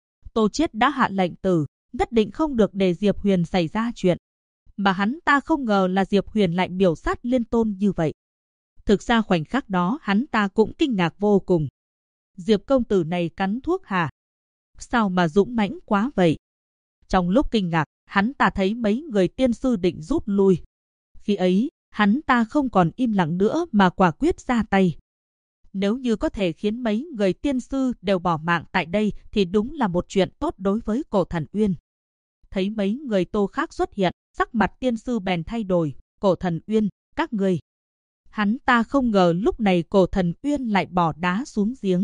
Tô Chiết đã hạ lệnh tử, nhất định không được để Diệp Huyền xảy ra chuyện. Mà hắn ta không ngờ là Diệp Huyền lại miểu sát Liên Tôn như vậy. Thực ra khoảnh khắc đó hắn ta cũng kinh ngạc vô cùng. Diệp công tử này cắn thuốc hả? Sao mà dũng mãnh quá vậy? Trong lúc kinh ngạc, hắn ta thấy mấy người tiên sư định rút lui. Khi ấy, hắn ta không còn im lặng nữa mà quả quyết ra tay. Nếu như có thể khiến mấy người tiên sư đều bỏ mạng tại đây thì đúng là một chuyện tốt đối với Cổ Thần Uyên. Thấy mấy người Tô khác xuất hiện, sắc mặt tiên sư bèn thay đổi. Cổ Thần Uyên, các người. Hắn ta không ngờ lúc này Cổ Thần Uyên lại bỏ đá xuống giếng.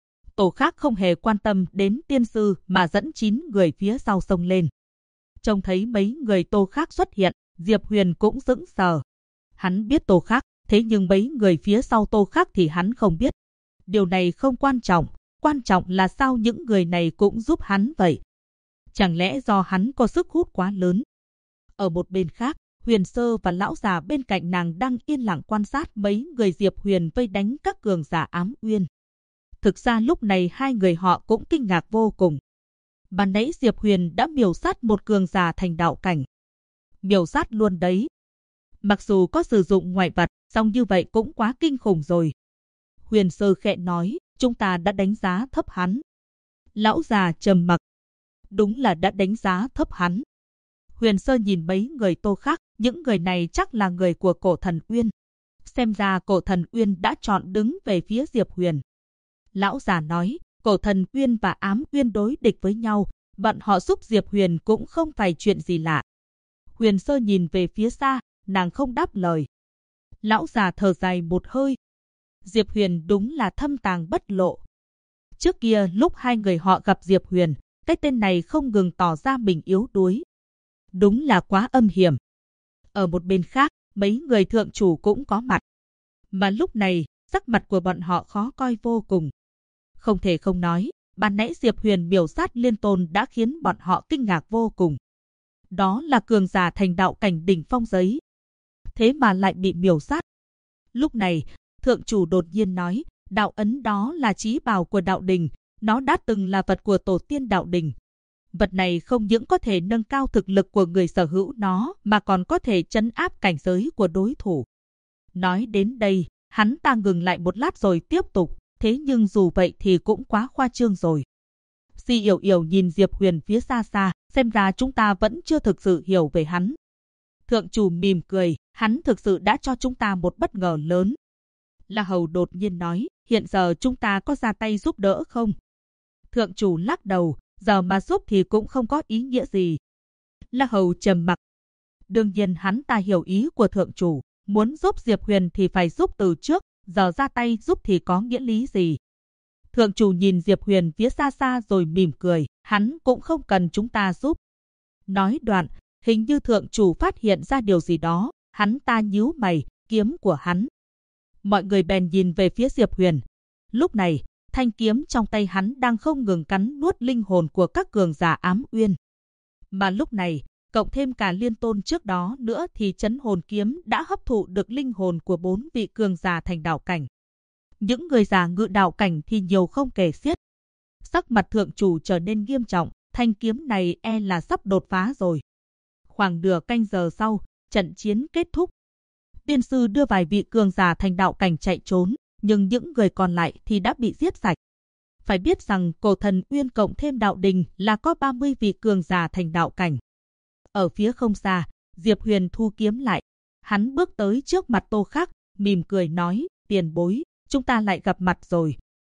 Tổ khác không hề quan tâm đến tiên sư mà dẫn 9 người phía sau xông lên. Trông thấy mấy người Tô khác xuất hiện, Diệp Huyền cũng sững sờ. Hắn biết Tô khác, thế nhưng mấy người phía sau Tô khác thì hắn không biết. Điều này không quan trọng là sao những người này cũng giúp hắn vậy. Chẳng lẽ do hắn có sức hút quá lớn? Ở một bên khác, Huyền Sơ và lão già bên cạnh nàng đang yên lặng quan sát mấy người Diệp Huyền vây đánh các cường giả Ám Uyên. Thực ra lúc này hai người họ cũng kinh ngạc vô cùng. Ban nãy Diệp Huyền đã miểu sát một cường giả thành đạo cảnh. Miểu sát luôn đấy. Mặc dù có sử dụng ngoại vật, song như vậy cũng quá kinh khủng rồi. Huyền Sơ khẽ nói, chúng ta đã đánh giá thấp hắn. Lão già trầm mặc. Đúng là đã đánh giá thấp hắn. Huyền Sơ nhìn mấy người Tô khác, những người này chắc là người của Cổ Thần Uyên. Xem ra Cổ Thần Uyên đã chọn đứng về phía Diệp Huyền. Lão già nói, Cổ Thần Uyên và Ám Uyên đối địch với nhau, bọn họ giúp Diệp Huyền cũng không phải chuyện gì lạ. Huyền Sơ nhìn về phía xa, nàng không đáp lời. Lão già thở dài một hơi. Diệp Huyền đúng là thâm tàng bất lộ. Trước kia lúc hai người họ gặp Diệp Huyền, cái tên này không ngừng tỏ ra mình yếu đuối. Đúng là quá âm hiểm. Ở một bên khác, mấy người thượng chủ cũng có mặt. Mà lúc này, sắc mặt của bọn họ khó coi vô cùng. Không thể không nói, ban nãy Diệp Huyền miểu sát Liên Tôn đã khiến bọn họ kinh ngạc vô cùng. Đó là cường giả thành đạo cảnh đỉnh phong giấy. Thế mà lại bị miểu sát. Lúc này, thượng chủ đột nhiên nói, đạo ấn đó là chí bảo của đạo đình, nó đã từng là vật của tổ tiên đạo đình. Vật này không những có thể nâng cao thực lực của người sở hữu nó mà còn có thể trấn áp cảnh giới của đối thủ. Nói đến đây, hắn ta ngừng lại một lát rồi tiếp tục, thế nhưng dù vậy thì cũng quá khoa trương rồi. Si Yểu Yểu nhìn Diệp Huyền phía xa xa, xem ra chúng ta vẫn chưa thực sự hiểu về hắn. Thượng chủ mỉm cười, hắn thực sự đã cho chúng ta một bất ngờ lớn. La Hầu đột nhiên nói, hiện giờ chúng ta có ra tay giúp đỡ không? Thượng chủ lắc đầu, giờ mà giúp thì cũng không có ý nghĩa gì. La Hầu trầm mặc. Đương nhiên hắn ta hiểu ý của thượng chủ, muốn giúp Diệp Huyền thì phải giúp từ trước, giờ ra tay giúp thì có nghĩa lý gì? Thượng chủ nhìn Diệp Huyền phía xa xa rồi mỉm cười, hắn cũng không cần chúng ta giúp. Nói đoạn, hình như thượng chủ phát hiện ra điều gì đó, hắn ta nhíu mày, kiếm của hắn. Mọi người bèn nhìn về phía Diệp Huyền. Lúc này, thanh kiếm trong tay hắn đang không ngừng cắn nuốt linh hồn của các cường giả Ám Uyên. Mà lúc này, cộng thêm cả liên tôn trước đó nữa thì chấn hồn kiếm đã hấp thụ được linh hồn của 4 vị cường giả thành đạo cảnh. Những người giả ngự đạo cảnh thì nhiều không kể xiết. Sắc mặt thượng chủ trở nên nghiêm trọng, thanh kiếm này e là sắp đột phá rồi. Khoảng nửa canh giờ sau, trận chiến kết thúc. Tiên sư đưa vài vị cường giả thành đạo cảnh chạy trốn, nhưng những người còn lại thì đã bị giết sạch. Phải biết rằng Cổ Thần Uyên cộng thêm đạo đình là có 30 vị cường giả thành đạo cảnh. Ở phía không xa, Diệp Huyền thu kiếm lại. Hắn bước tới trước mặt Tô Khắc, mỉm cười nói, tiền bối, chúng ta lại gặp mặt rồi.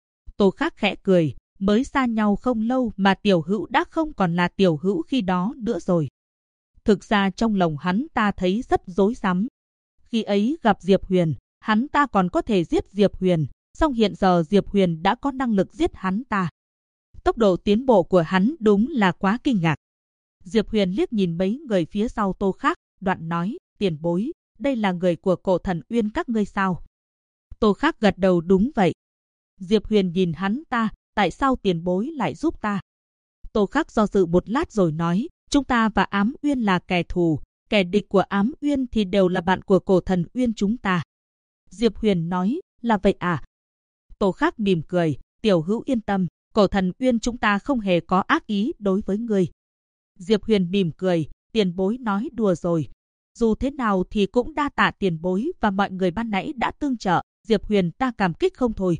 Tô Khắc khẽ cười, mới xa nhau không lâu mà tiểu hữu đã không còn là tiểu hữu khi đó nữa rồi. Thực ra trong lòng hắn ta thấy rất rối rắm. Khi ấy gặp Diệp Huyền, hắn ta còn có thể giết Diệp Huyền, song hiện giờ Diệp Huyền đã có năng lực giết hắn ta. Tốc độ tiến bộ của hắn đúng là quá kinh ngạc. Diệp Huyền liếc nhìn mấy người phía sau Tô Khắc, đoạn nói, tiền bối, đây là người của Cổ Thần Uyên các ngươi sao? Tô Khắc gật đầu đúng vậy. Diệp Huyền nhìn hắn ta, tại sao tiền bối lại giúp ta? Tô Khắc do dự một lát rồi nói, chúng ta và Ám Uyên là kẻ thù, kẻ địch của Ám Uyên thì đều là bạn của Cổ Thần Uyên chúng ta. Diệp Huyền nói, là vậy à? Tô Khắc mỉm cười, tiểu hữu yên tâm, Cổ Thần Uyên chúng ta không hề có ác ý đối với ngươi. Diệp Huyền mỉm cười, tiền bối nói đùa rồi. Dù thế nào thì cũng đa tạ tiền bối và mọi người ban nãy đã tương trợ, Diệp Huyền ta cảm kích không thôi.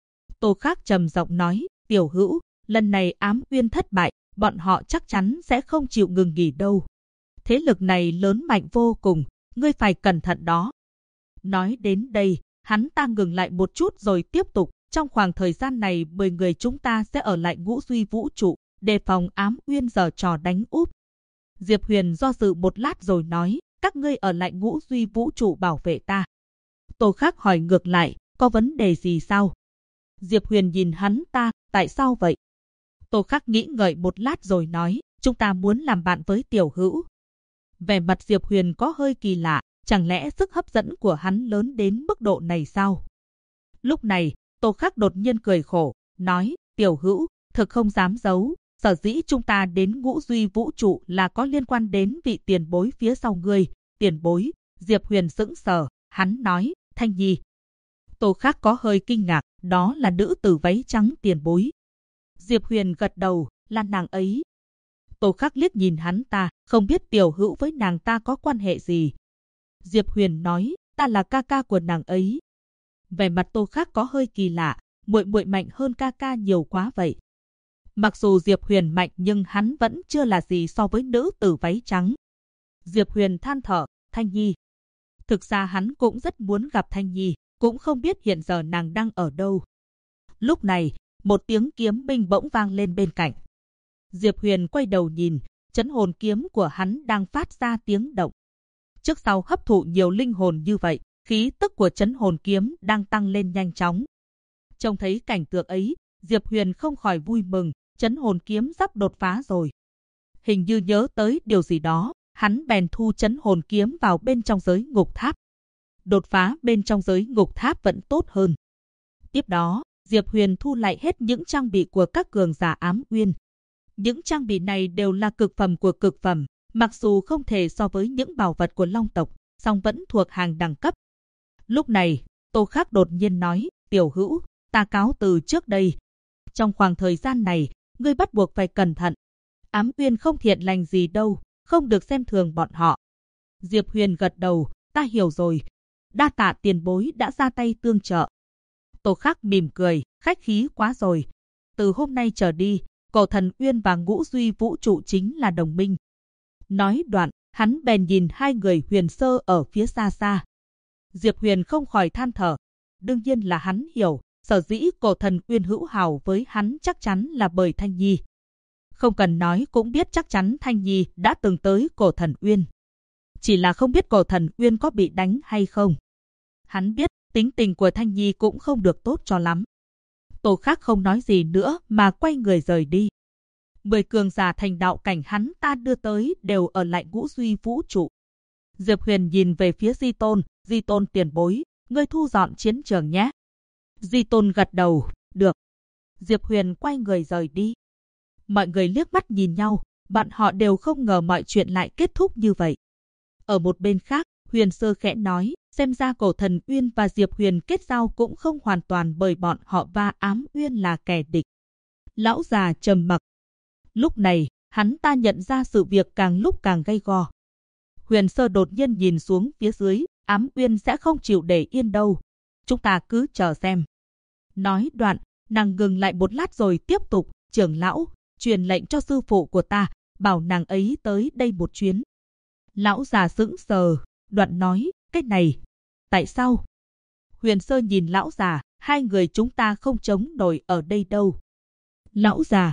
Tô Khắc trầm giọng nói, tiểu hữu, lần này Ám Uyên thất bại, bọn họ chắc chắn sẽ không chịu ngừng nghỉ đâu. Thế lực này lớn mạnh vô cùng, ngươi phải cẩn thận đó. Nói đến đây, hắn ta ngừng lại một chút rồi tiếp tục, trong khoảng thời gian này 10 người chúng ta sẽ ở lại Ngũ Duy Vũ Trụ, đề phòng Ám Uyên giở trò đánh úp. Diệp Huyền do dự một lát rồi nói, các ngươi ở lại Ngũ Duy Vũ Trụ bảo vệ ta. Tô Khắc hỏi ngược lại, có vấn đề gì sao? Diệp Huyền nhìn hắn ta, tại sao vậy? Tô Khắc nghĩ ngợi một lát rồi nói, chúng ta muốn làm bạn với tiểu hữu. Vẻ mặt Diệp Huyền có hơi kỳ lạ, chẳng lẽ sức hấp dẫn của hắn lớn đến mức độ này sao? Lúc này, Tô Khắc đột nhiên cười khổ, nói, tiểu hữu, thực không dám giấu, sở dĩ chúng ta đến Ngũ Duy Vũ Trụ là có liên quan đến vị tiền bối phía sau ngươi. Tiền bối, Diệp Huyền sững sờ, hắn nói, Thanh Nhi. Tô Khắc có hơi kinh ngạc, đó là nữ tử váy trắng tiền bối. Diệp Huyền gật đầu, là nàng ấy. Tô Khắc liếc nhìn hắn ta, không biết tiểu hữu với nàng ta có quan hệ gì. Diệp Huyền nói, ta là ca ca của nàng ấy. Vẻ mặt Tô Khắc có hơi kỳ lạ, muội muội mạnh hơn ca ca nhiều quá vậy. Mặc dù Diệp Huyền mạnh nhưng hắn vẫn chưa là gì so với nữ tử váy trắng. Diệp Huyền than thở, Thanh Nhi. Thực ra hắn cũng rất muốn gặp Thanh Nhi, cũng không biết hiện giờ nàng đang ở đâu. Lúc này, một tiếng kiếm binh bỗng vang lên bên cạnh. Diệp Huyền quay đầu nhìn, chấn hồn kiếm của hắn đang phát ra tiếng động. Trước sau hấp thụ nhiều linh hồn như vậy, khí tức của chấn hồn kiếm đang tăng lên nhanh chóng. Trông thấy cảnh tượng ấy, Diệp Huyền không khỏi vui mừng, chấn hồn kiếm sắp đột phá rồi. Hình như nhớ tới điều gì đó, hắn bèn thu chấn hồn kiếm vào bên trong giới ngục tháp. Đột phá bên trong giới ngục tháp vẫn tốt hơn. Tiếp đó, Diệp Huyền thu lại hết những trang bị của các cường giả Ám Uyên. Những trang bị này đều là cực phẩm của cực phẩm, mặc dù không thể so với những bảo vật của Long tộc, song vẫn thuộc hàng đẳng cấp. Lúc này, Tô Khắc đột nhiên nói, tiểu hữu, ta cáo từ trước đây. Trong khoảng thời gian này, ngươi bắt buộc phải cẩn thận. Ám Uyên không thiện lành gì đâu, không được xem thường bọn họ. Diệp Huyền gật đầu, ta hiểu rồi. đa tạ tiền bối đã ra tay tương trợ. Tô Khắc mỉm cười, khách khí quá rồi. Từ hôm nay trở đi, Cổ Thần Uyên và Ngũ Duy Vũ Trụ chính là đồng minh. Nói đoạn, hắn bèn nhìn hai người Huyền Sơ ở phía xa xa. Diệp Huyền không khỏi than thở. Đương nhiên là hắn hiểu, sở dĩ Cổ Thần Uyên hữu hảo với hắn chắc chắn là bởi Thanh Nhi. Không cần nói cũng biết chắc chắn Thanh Nhi đã từng tới Cổ Thần Uyên. Chỉ là không biết Cổ Thần Uyên có bị đánh hay không. Hắn biết tính tình của Thanh Nhi cũng không được tốt cho lắm. Tô Khắc không nói gì nữa mà quay người rời đi. 10 cường giả thành đạo cảnh hắn ta đưa tới đều ở lại Ngũ Duy Vũ Trụ. Diệp Huyền nhìn về phía Di Tôn tiền bối, ngươi thu dọn chiến trường nhé. Di Tôn gật đầu, được. Diệp Huyền quay người rời đi. Mọi người liếc mắt nhìn nhau, bọn họ đều không ngờ mọi chuyện lại kết thúc như vậy. Ở một bên khác, Huyền Sơ khẽ nói, xem ra Cổ Thần Uyên và Diệp Huyền kết giao cũng không hoàn toàn bởi bọn họ và Ám Uyên là kẻ địch. Lão già trầm mặc. Lúc này, hắn ta nhận ra sự việc càng lúc càng gay go. Huyền Sơ đột nhiên nhìn xuống phía dưới, Ám Uyên sẽ không chịu để yên đâu. Chúng ta cứ chờ xem. Nói đoạn, nàng ngừng lại một lát rồi tiếp tục, trưởng lão, truyền lệnh cho sư phụ của ta, bảo nàng ấy tới đây một chuyến. Lão già sững sờ, đoạn nói, cái này, tại sao? Huyền Sơ nhìn lão già, hai người chúng ta không chống nổi ở đây đâu. Lão già.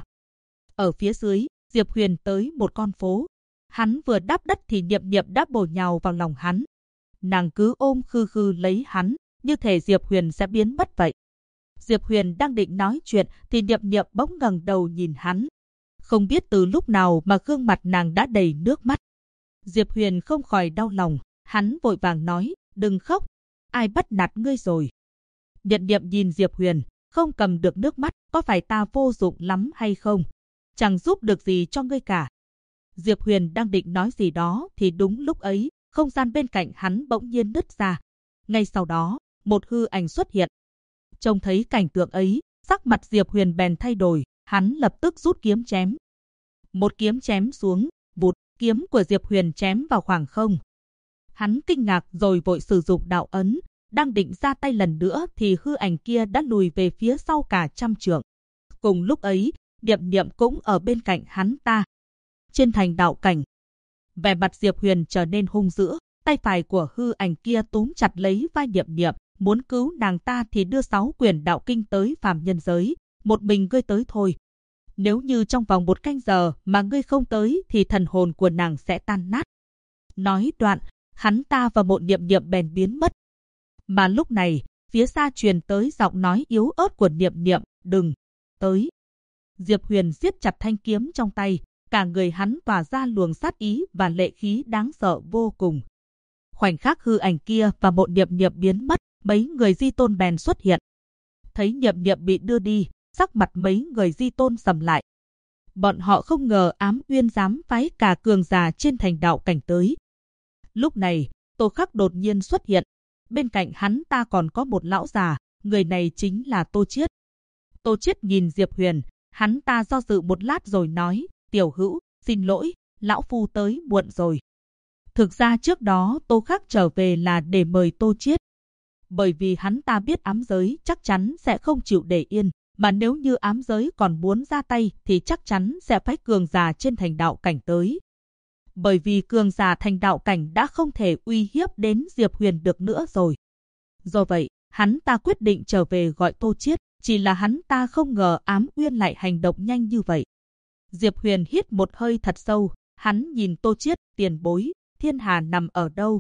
Ở phía dưới, Diệp Huyền tới một con phố. Hắn vừa đáp đất thì Niệm Niệm đã bổ nhào vào lòng hắn. Nàng cứ ôm khư khư lấy hắn, như thể Diệp Huyền sẽ biến mất vậy. Diệp Huyền đang định nói chuyện thì Niệm Niệm bỗng ngẩng đầu nhìn hắn. Không biết từ lúc nào mà gương mặt nàng đã đầy nước mắt. Diệp Huyền không khỏi đau lòng, hắn vội vàng nói, đừng khóc, ai bắt nạt ngươi rồi. Niệm Niệm nhìn Diệp Huyền, không cầm được nước mắt, có phải ta vô dụng lắm hay không? Chẳng giúp được gì cho ngươi cả. Diệp Huyền đang định nói gì đó thì đúng lúc ấy, không gian bên cạnh hắn bỗng nhiên nứt ra. Ngay sau đó, một hư ảnh xuất hiện. Trông thấy cảnh tượng ấy, sắc mặt Diệp Huyền bèn thay đổi, hắn lập tức rút kiếm chém. Một kiếm chém xuống, vụt, kiếm của Diệp Huyền chém vào khoảng không. Hắn kinh ngạc rồi vội sử dụng đạo ấn, đang định ra tay lần nữa thì hư ảnh kia đã lùi về phía sau cả trăm trượng. Cùng lúc ấy, Niệm Niệm cũng ở bên cạnh hắn ta. Trên thành đạo cảnh, vẻ mặt Diệp Huyền trở nên hung dữ, tay phải của hư ảnh kia túm chặt lấy vai Niệm Niệm, muốn cứu nàng ta thì đưa 6 quyển đạo kinh tới phàm nhân giới, một mình ngươi tới thôi. Nếu như trong vòng 1 canh giờ mà ngươi không tới thì thần hồn của nàng sẽ tan nát. Nói đoạn, hắn ta và một Niệm Niệm bèn biến mất. Mà lúc này, phía xa truyền tới giọng nói yếu ớt của Niệm Niệm, đừng tới. Diệp Huyền siết chặt thanh kiếm trong tay, cả người hắn tỏa ra luồng sát ý và lệ khí đáng sợ vô cùng. Khoảnh khắc hư ảnh kia và một Niệm Niệm biến mất, mấy người Di Tôn bèn xuất hiện. Thấy Niệm Niệm bị đưa đi, sắc mặt mấy người Di Tôn sầm lại. Bọn họ không ngờ Ám Uyên dám phái cả cường giả trên thành đạo cảnh tới. Lúc này, Tô Khắc đột nhiên xuất hiện. Bên cạnh hắn ta còn có một lão già, người này chính là Tô Chiết. Tô Chiết nhìn Diệp Huyền, hắn ta do dự một lát rồi nói, tiểu hữu, xin lỗi, lão phu tới muộn rồi. Thực ra trước đó Tô Khắc trở về là để mời Tô Chiết. Bởi vì hắn ta biết ám giới chắc chắn sẽ không chịu để yên, mà nếu như ám giới còn muốn ra tay thì chắc chắn sẽ phái cường giả trên thành đạo cảnh tới. Bởi vì cường giả thành đạo cảnh đã không thể uy hiếp đến Diệp Huyền được nữa rồi. Do vậy, hắn ta quyết định trở về gọi Tô Chiết, chỉ là hắn ta không ngờ Ám Uyên lại hành động nhanh như vậy. Diệp Huyền hít một hơi thật sâu, hắn nhìn Tô Chiết, tiền bối, thiên hà nằm ở đâu?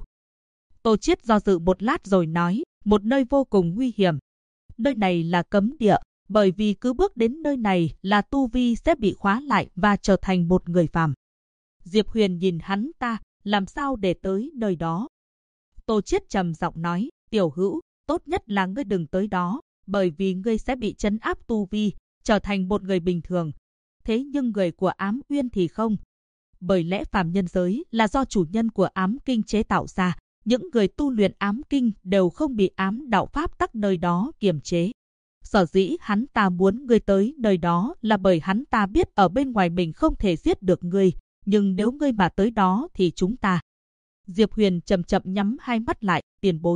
Tô Chiết do dự một lát rồi nói, một nơi vô cùng nguy hiểm. Nơi này là cấm địa, bởi vì cứ bước đến nơi này là tu vi sẽ bị khóa lại và trở thành một người phàm. Diệp Huyền nhìn hắn ta, làm sao để tới nơi đó? Tô Chiết trầm giọng nói, tiểu hữu, tốt nhất là ngươi đừng tới đó, bởi vì ngươi sẽ bị trấn áp tu vi, trở thành một người bình thường. Thế nhưng người của Ám Uyên thì không. Bởi lẽ phàm nhân giới là do chủ nhân của ám kinh chế tạo ra, những người tu luyện ám kinh đều không bị ám đạo pháp tắc nơi đó kiềm chế. Sở dĩ hắn ta muốn ngươi tới nơi đó là bởi hắn ta biết ở bên ngoài mình không thể giết được ngươi, nhưng nếu ngươi mà tới đó thì chúng ta. Diệp Huyền chậm chậm nhắm hai mắt lại, tiền bối,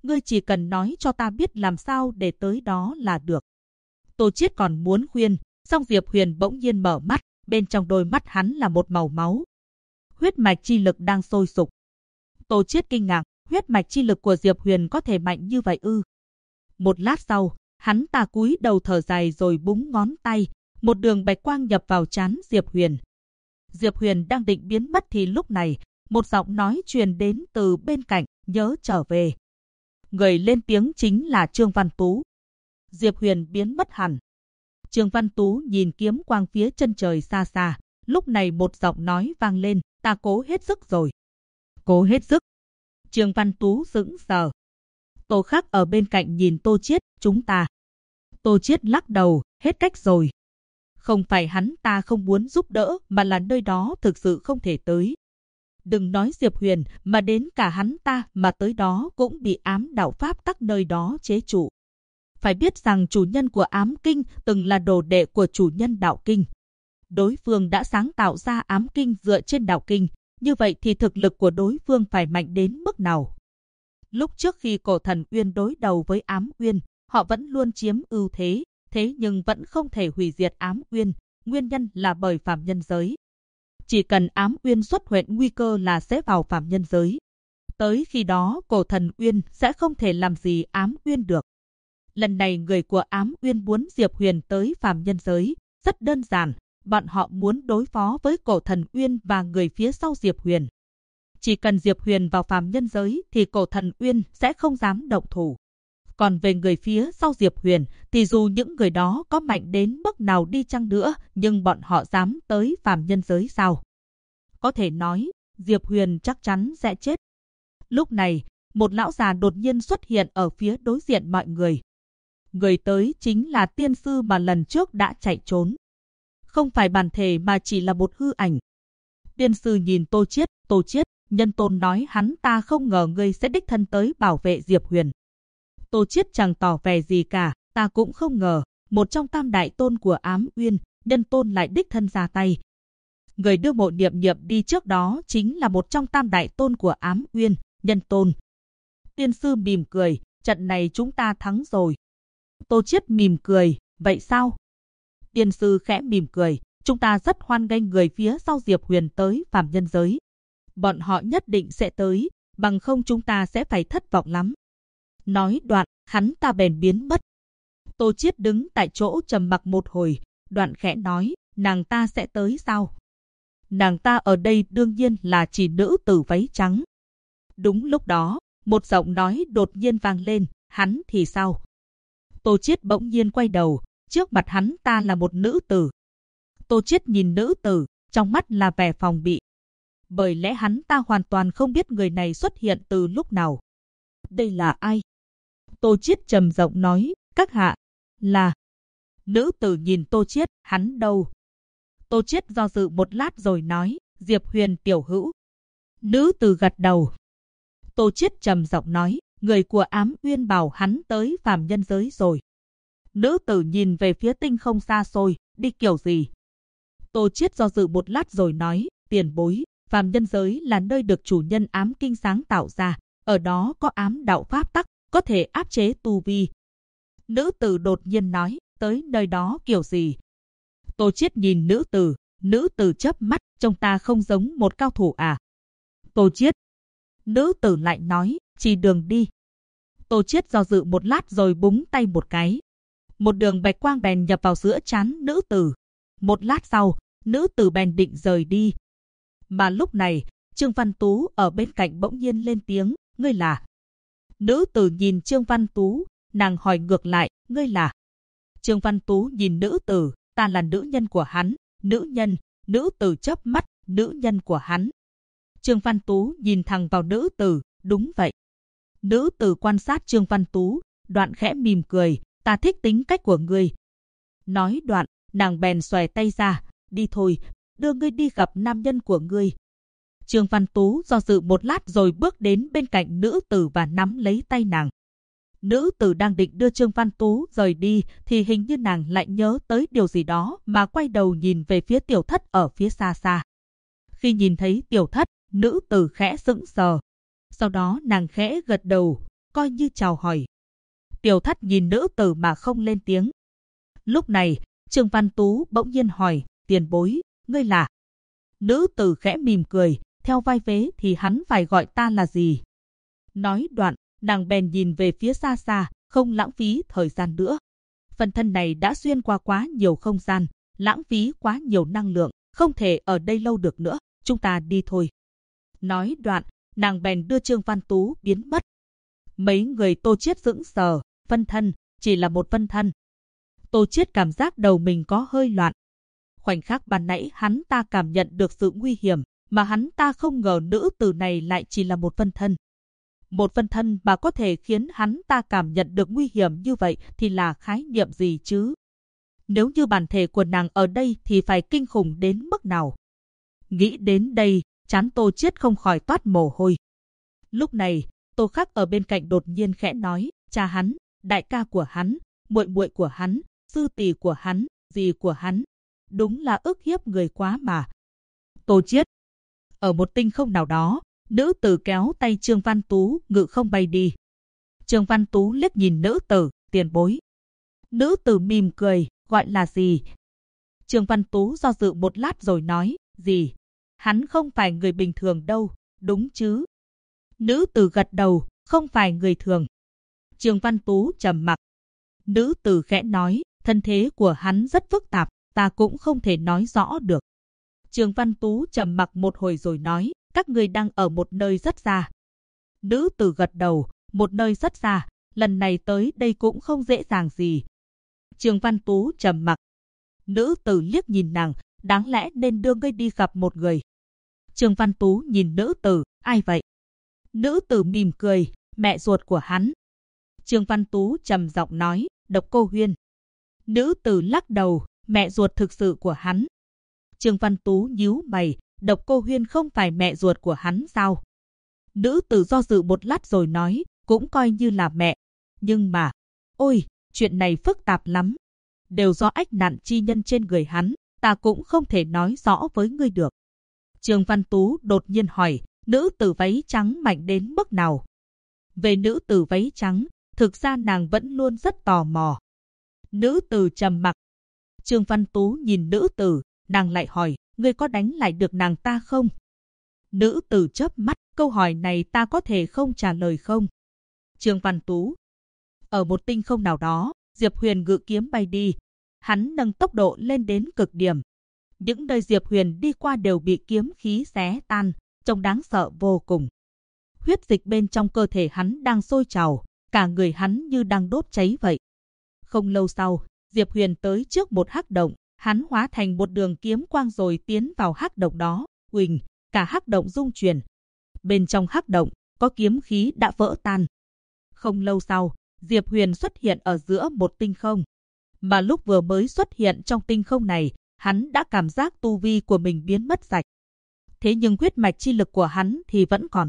ngươi chỉ cần nói cho ta biết làm sao để tới đó là được. Tô Chiết còn muốn khuyên, song Diệp Huyền bỗng nhiên mở mắt, bên trong đôi mắt hắn là một màu máu. Huyết mạch chi lực đang sôi sục. Tô Chiết kinh ngạc, huyết mạch chi lực của Diệp Huyền có thể mạnh như vậy ư? Một lát sau, hắn ta cúi đầu thở dài rồi búng ngón tay, một đường bạch quang nhập vào trán Diệp Huyền. Diệp Huyền đang định biến mất thì lúc này, một giọng nói truyền đến từ bên cạnh, nhớ trở về. Người lên tiếng chính là Trương Văn Tú. Diệp Huyền biến mất hẳn. Trương Văn Tú nhìn kiếm quang phía chân trời xa xa, lúc này một giọng nói vang lên, ta cố hết sức rồi. Cố hết sức. Trương Văn Tú sững sờ. Tô Khắc ở bên cạnh nhìn Tô Chiết, chúng ta. Tô Chiết lắc đầu, hết cách rồi. Không phải hắn ta không muốn giúp đỡ mà là nơi đó thực sự không thể tới. Đừng nói Diệp Huyền mà đến cả hắn ta mà tới đó cũng bị ám đạo pháp tắc nơi đó chế trụ. Phải biết rằng chủ nhân của ám kinh từng là đồ đệ của chủ nhân đạo kinh. Đối phương đã sáng tạo ra ám kinh dựa trên đạo kinh, như vậy thì thực lực của đối phương phải mạnh đến mức nào? Lúc trước khi Cổ Thần Uyên đối đầu với Ám Uyên, họ vẫn luôn chiếm ưu thế, thế nhưng vẫn không thể hủy diệt Ám Uyên, nguyên nhân là bởi phàm nhân giới. Chỉ cần Ám Uyên xuất hiện nguy cơ là sẽ vào phàm nhân giới. Tới khi đó Cổ Thần Uyên sẽ không thể làm gì Ám Uyên được. Lần này người của Ám Uyên muốn Diệp Huyền tới phàm nhân giới, rất đơn giản, bọn họ muốn đối phó với Cổ Thần Uyên và người phía sau Diệp Huyền. Chỉ cần Diệp Huyền vào phàm nhân giới thì Cổ Thần Uyên sẽ không dám động thủ. Còn về người phía sau Diệp Huyền thì dù những người đó có mạnh đến mức nào đi chăng nữa, nhưng bọn họ dám tới phàm nhân giới sao? Có thể nói, Diệp Huyền chắc chắn sẽ chết. Lúc này, một lão già đột nhiên xuất hiện ở phía đối diện mọi người. Người tới chính là tiên sư mà lần trước đã chạy trốn. Không phải bản thể mà chỉ là một hư ảnh. Tiên sư nhìn Tô Chiết, nhân tôn nói hắn ta không ngờ ngươi sẽ đích thân tới bảo vệ Diệp Huyền. Tô Chiết chẳng tỏ vẻ gì cả, ta cũng không ngờ, một trong tam đại tôn của Ám Uyên, nhân tôn lại đích thân ra tay. Người đưa Mộ Niệm Niệm đi trước đó chính là một trong tam đại tôn của Ám Uyên, nhân tôn. Tiên sư mỉm cười, trận này chúng ta thắng rồi. Tô Chiết mỉm cười, vậy sao? Tiên sư khẽ mỉm cười, chúng ta rất hoan nghênh người phía sau Diệp Huyền tới phàm nhân giới. Bọn họ nhất định sẽ tới, bằng không chúng ta sẽ phải thất vọng lắm. Nói đoạn, hắn ta bèn biến mất. Tô Chiết đứng tại chỗ trầm mặc một hồi, đoạn khẽ nói, nàng ta sẽ tới sao? Nàng ta ở đây đương nhiên là chỉ nữ tử váy trắng. Đúng lúc đó, một giọng nói đột nhiên vang lên, hắn thì sao? Tô Chiết bỗng nhiên quay đầu, trước mặt hắn ta là một nữ tử. Tô Chiết nhìn nữ tử, trong mắt là vẻ phòng bị. Bởi lẽ hắn ta hoàn toàn không biết người này xuất hiện từ lúc nào. Đây là ai? Tô Chiết trầm giọng nói, các hạ, là... Nữ tử nhìn Tô Chiết, hắn đâu? Tô Chiết do dự một lát rồi nói, Diệp Huyền tiểu hữu. Nữ tử gật đầu. Tô Chiết trầm giọng nói, người của Ám Uyên bảo hắn tới phàm nhân giới rồi. Nữ tử nhìn về phía tinh không xa xôi, đi kiểu gì? Tô Chiết do dự một lát rồi nói, tiền bối, phàm nhân giới là nơi được chủ nhân ám kinh sáng tạo ra, ở đó có ám đạo pháp tắc, có thể áp chế tu vi. Nữ tử đột nhiên nói, tới nơi đó kiểu gì? Tô Chiết nhìn nữ tử chớp mắt, trông ta không giống một cao thủ à? Tô Chiết. Nữ tử lại nói, chỉ đường đi. Tô Chiết do dự một lát rồi búng tay một cái. Một đường bạch quang bèn nhập vào giữa trán nữ tử. Một lát sau, nữ tử bèn định rời đi. Mà lúc này, Trương Văn Tú ở bên cạnh bỗng nhiên lên tiếng, ngươi là? Nữ tử nhìn Trương Văn Tú, nàng hỏi ngược lại, ngươi là? Trương Văn Tú nhìn nữ tử, ta là nữ nhân của hắn. Nữ nhân, nữ tử chớp mắt, nữ nhân của hắn. Trương Văn Tú nhìn thẳng vào nữ tử, đúng vậy. Nữ tử quan sát Trương Văn Tú, đoạn khẽ mỉm cười, ta thích tính cách của ngươi. Nói đoạn, nàng bèn xòe tay ra, đi thôi, đưa ngươi đi gặp nam nhân của ngươi. Trương Văn Tú do dự một lát rồi bước đến bên cạnh nữ tử và nắm lấy tay nàng. Nữ tử đang định đưa Trương Văn Tú rời đi thì hình như nàng lại nhớ tới điều gì đó mà quay đầu nhìn về phía Tiểu Thất ở phía xa xa. Khi nhìn thấy Tiểu Thất, nữ tử khẽ sững sờ. Sau đó nàng khẽ gật đầu, coi như chào hỏi. Tiểu Thất nhìn nữ tử mà không lên tiếng. Lúc này, Trương Văn Tú bỗng nhiên hỏi, tiền bối, ngươi là? Nữ tử khẽ mỉm cười, theo vai vế thì hắn phải gọi ta là gì? Nói đoạn, nàng bèn nhìn về phía xa xa, không lãng phí thời gian nữa. Phần thân này đã xuyên qua quá nhiều không gian, lãng phí quá nhiều năng lượng, không thể ở đây lâu được nữa, chúng ta đi thôi. Nói đoạn, nàng bèn đưa Trương Văn Tú biến mất. Mấy người Tô Chiết sững sờ, phân thân, chỉ là một phân thân. Tô Chiết cảm giác đầu mình có hơi loạn. Khoảnh khắc ban nãy hắn ta cảm nhận được sự nguy hiểm, mà hắn ta không ngờ nữ tử này lại chỉ là một phân thân. Một phân thân mà có thể khiến hắn ta cảm nhận được nguy hiểm như vậy thì là khái niệm gì chứ? Nếu như bản thể của nàng ở đây thì phải kinh khủng đến mức nào? Nghĩ đến đây, trán Tô Chiết không khỏi toát mồ hôi. Lúc này, Tô Khắc ở bên cạnh đột nhiên khẽ nói, cha hắn, đại ca của hắn, muội muội của hắn, sư tỷ của hắn, dì của hắn, đúng là ức hiếp người quá mà. Tô Chiết, ở một tinh không nào đó, nữ tử kéo tay Trương Văn Tú ngự không bay đi. Trương Văn Tú liếc nhìn nữ tử, tiền bối. Nữ tử mỉm cười, gọi là gì? Trương Văn Tú do dự một lát rồi nói, gì? Hắn không phải người bình thường đâu, đúng chứ? Nữ tử gật đầu, không phải người thường. Trương Văn Tú trầm mặc. Nữ tử khẽ nói, thân thế của hắn rất phức tạp, ta cũng không thể nói rõ được. Trương Văn Tú trầm mặc một hồi rồi nói, các người đang ở một nơi rất xa. Nữ tử gật đầu, một nơi rất xa, lần này tới đây cũng không dễ dàng gì. Trương Văn Tú trầm mặc. Nữ tử liếc nhìn nàng, đáng lẽ nên đưa ngươi đi gặp một người. Trương Văn Tú nhìn nữ tử, ai vậy? Nữ tử mỉm cười, mẹ ruột của hắn. Trương Văn Tú trầm giọng nói, Độc Cô Huyên. Nữ tử lắc đầu, mẹ ruột thực sự của hắn. Trương Văn Tú nhíu mày, Độc Cô Huyên không phải mẹ ruột của hắn sao? Nữ tử do dự một lát rồi nói, cũng coi như là mẹ. Nhưng mà, ôi, chuyện này phức tạp lắm. Đều do ách nạn chi nhân trên người hắn, ta cũng không thể nói rõ với ngươi được. Trương Văn Tú đột nhiên hỏi, nữ tử váy trắng mạnh đến mức nào? Về nữ tử váy trắng, thực ra nàng vẫn luôn rất tò mò. Nữ tử trầm mặc. Trương Văn Tú nhìn nữ tử, nàng lại hỏi, ngươi có đánh lại được nàng ta không? Nữ tử chớp mắt, câu hỏi này ta có thể không trả lời không? Trương Văn Tú. Ở một tinh không nào đó, Diệp Huyền ngự kiếm bay đi. Hắn nâng tốc độ lên đến cực điểm. Những nơi Diệp Huyền đi qua đều bị kiếm khí xé tan, trông đáng sợ vô cùng. Huyết dịch bên trong cơ thể hắn đang sôi trào, cả người hắn như đang đốt cháy vậy. Không lâu sau, Diệp Huyền tới trước một hắc động, hắn hóa thành một đường kiếm quang rồi tiến vào hắc động đó, huỳnh, cả hắc động rung chuyển. Bên trong hắc động, có kiếm khí đã vỡ tan. Không lâu sau, Diệp Huyền xuất hiện ở giữa một tinh không. Mà lúc vừa mới xuất hiện trong tinh không này, hắn đã cảm giác tu vi của mình biến mất sạch. Thế nhưng huyết mạch chi lực của hắn thì vẫn còn.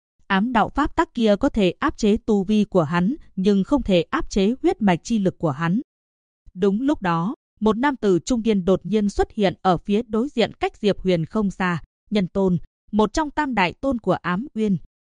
Ám đạo pháp tắc kia có thể áp chế tu vi của hắn, nhưng không thể áp chế huyết mạch chi lực của hắn. Đúng lúc đó, một nam tử trung niên đột nhiên xuất hiện ở phía đối diện cách Diệp Huyền không xa, Nhân Tôn, một trong tam đại tôn của Ám Uyên.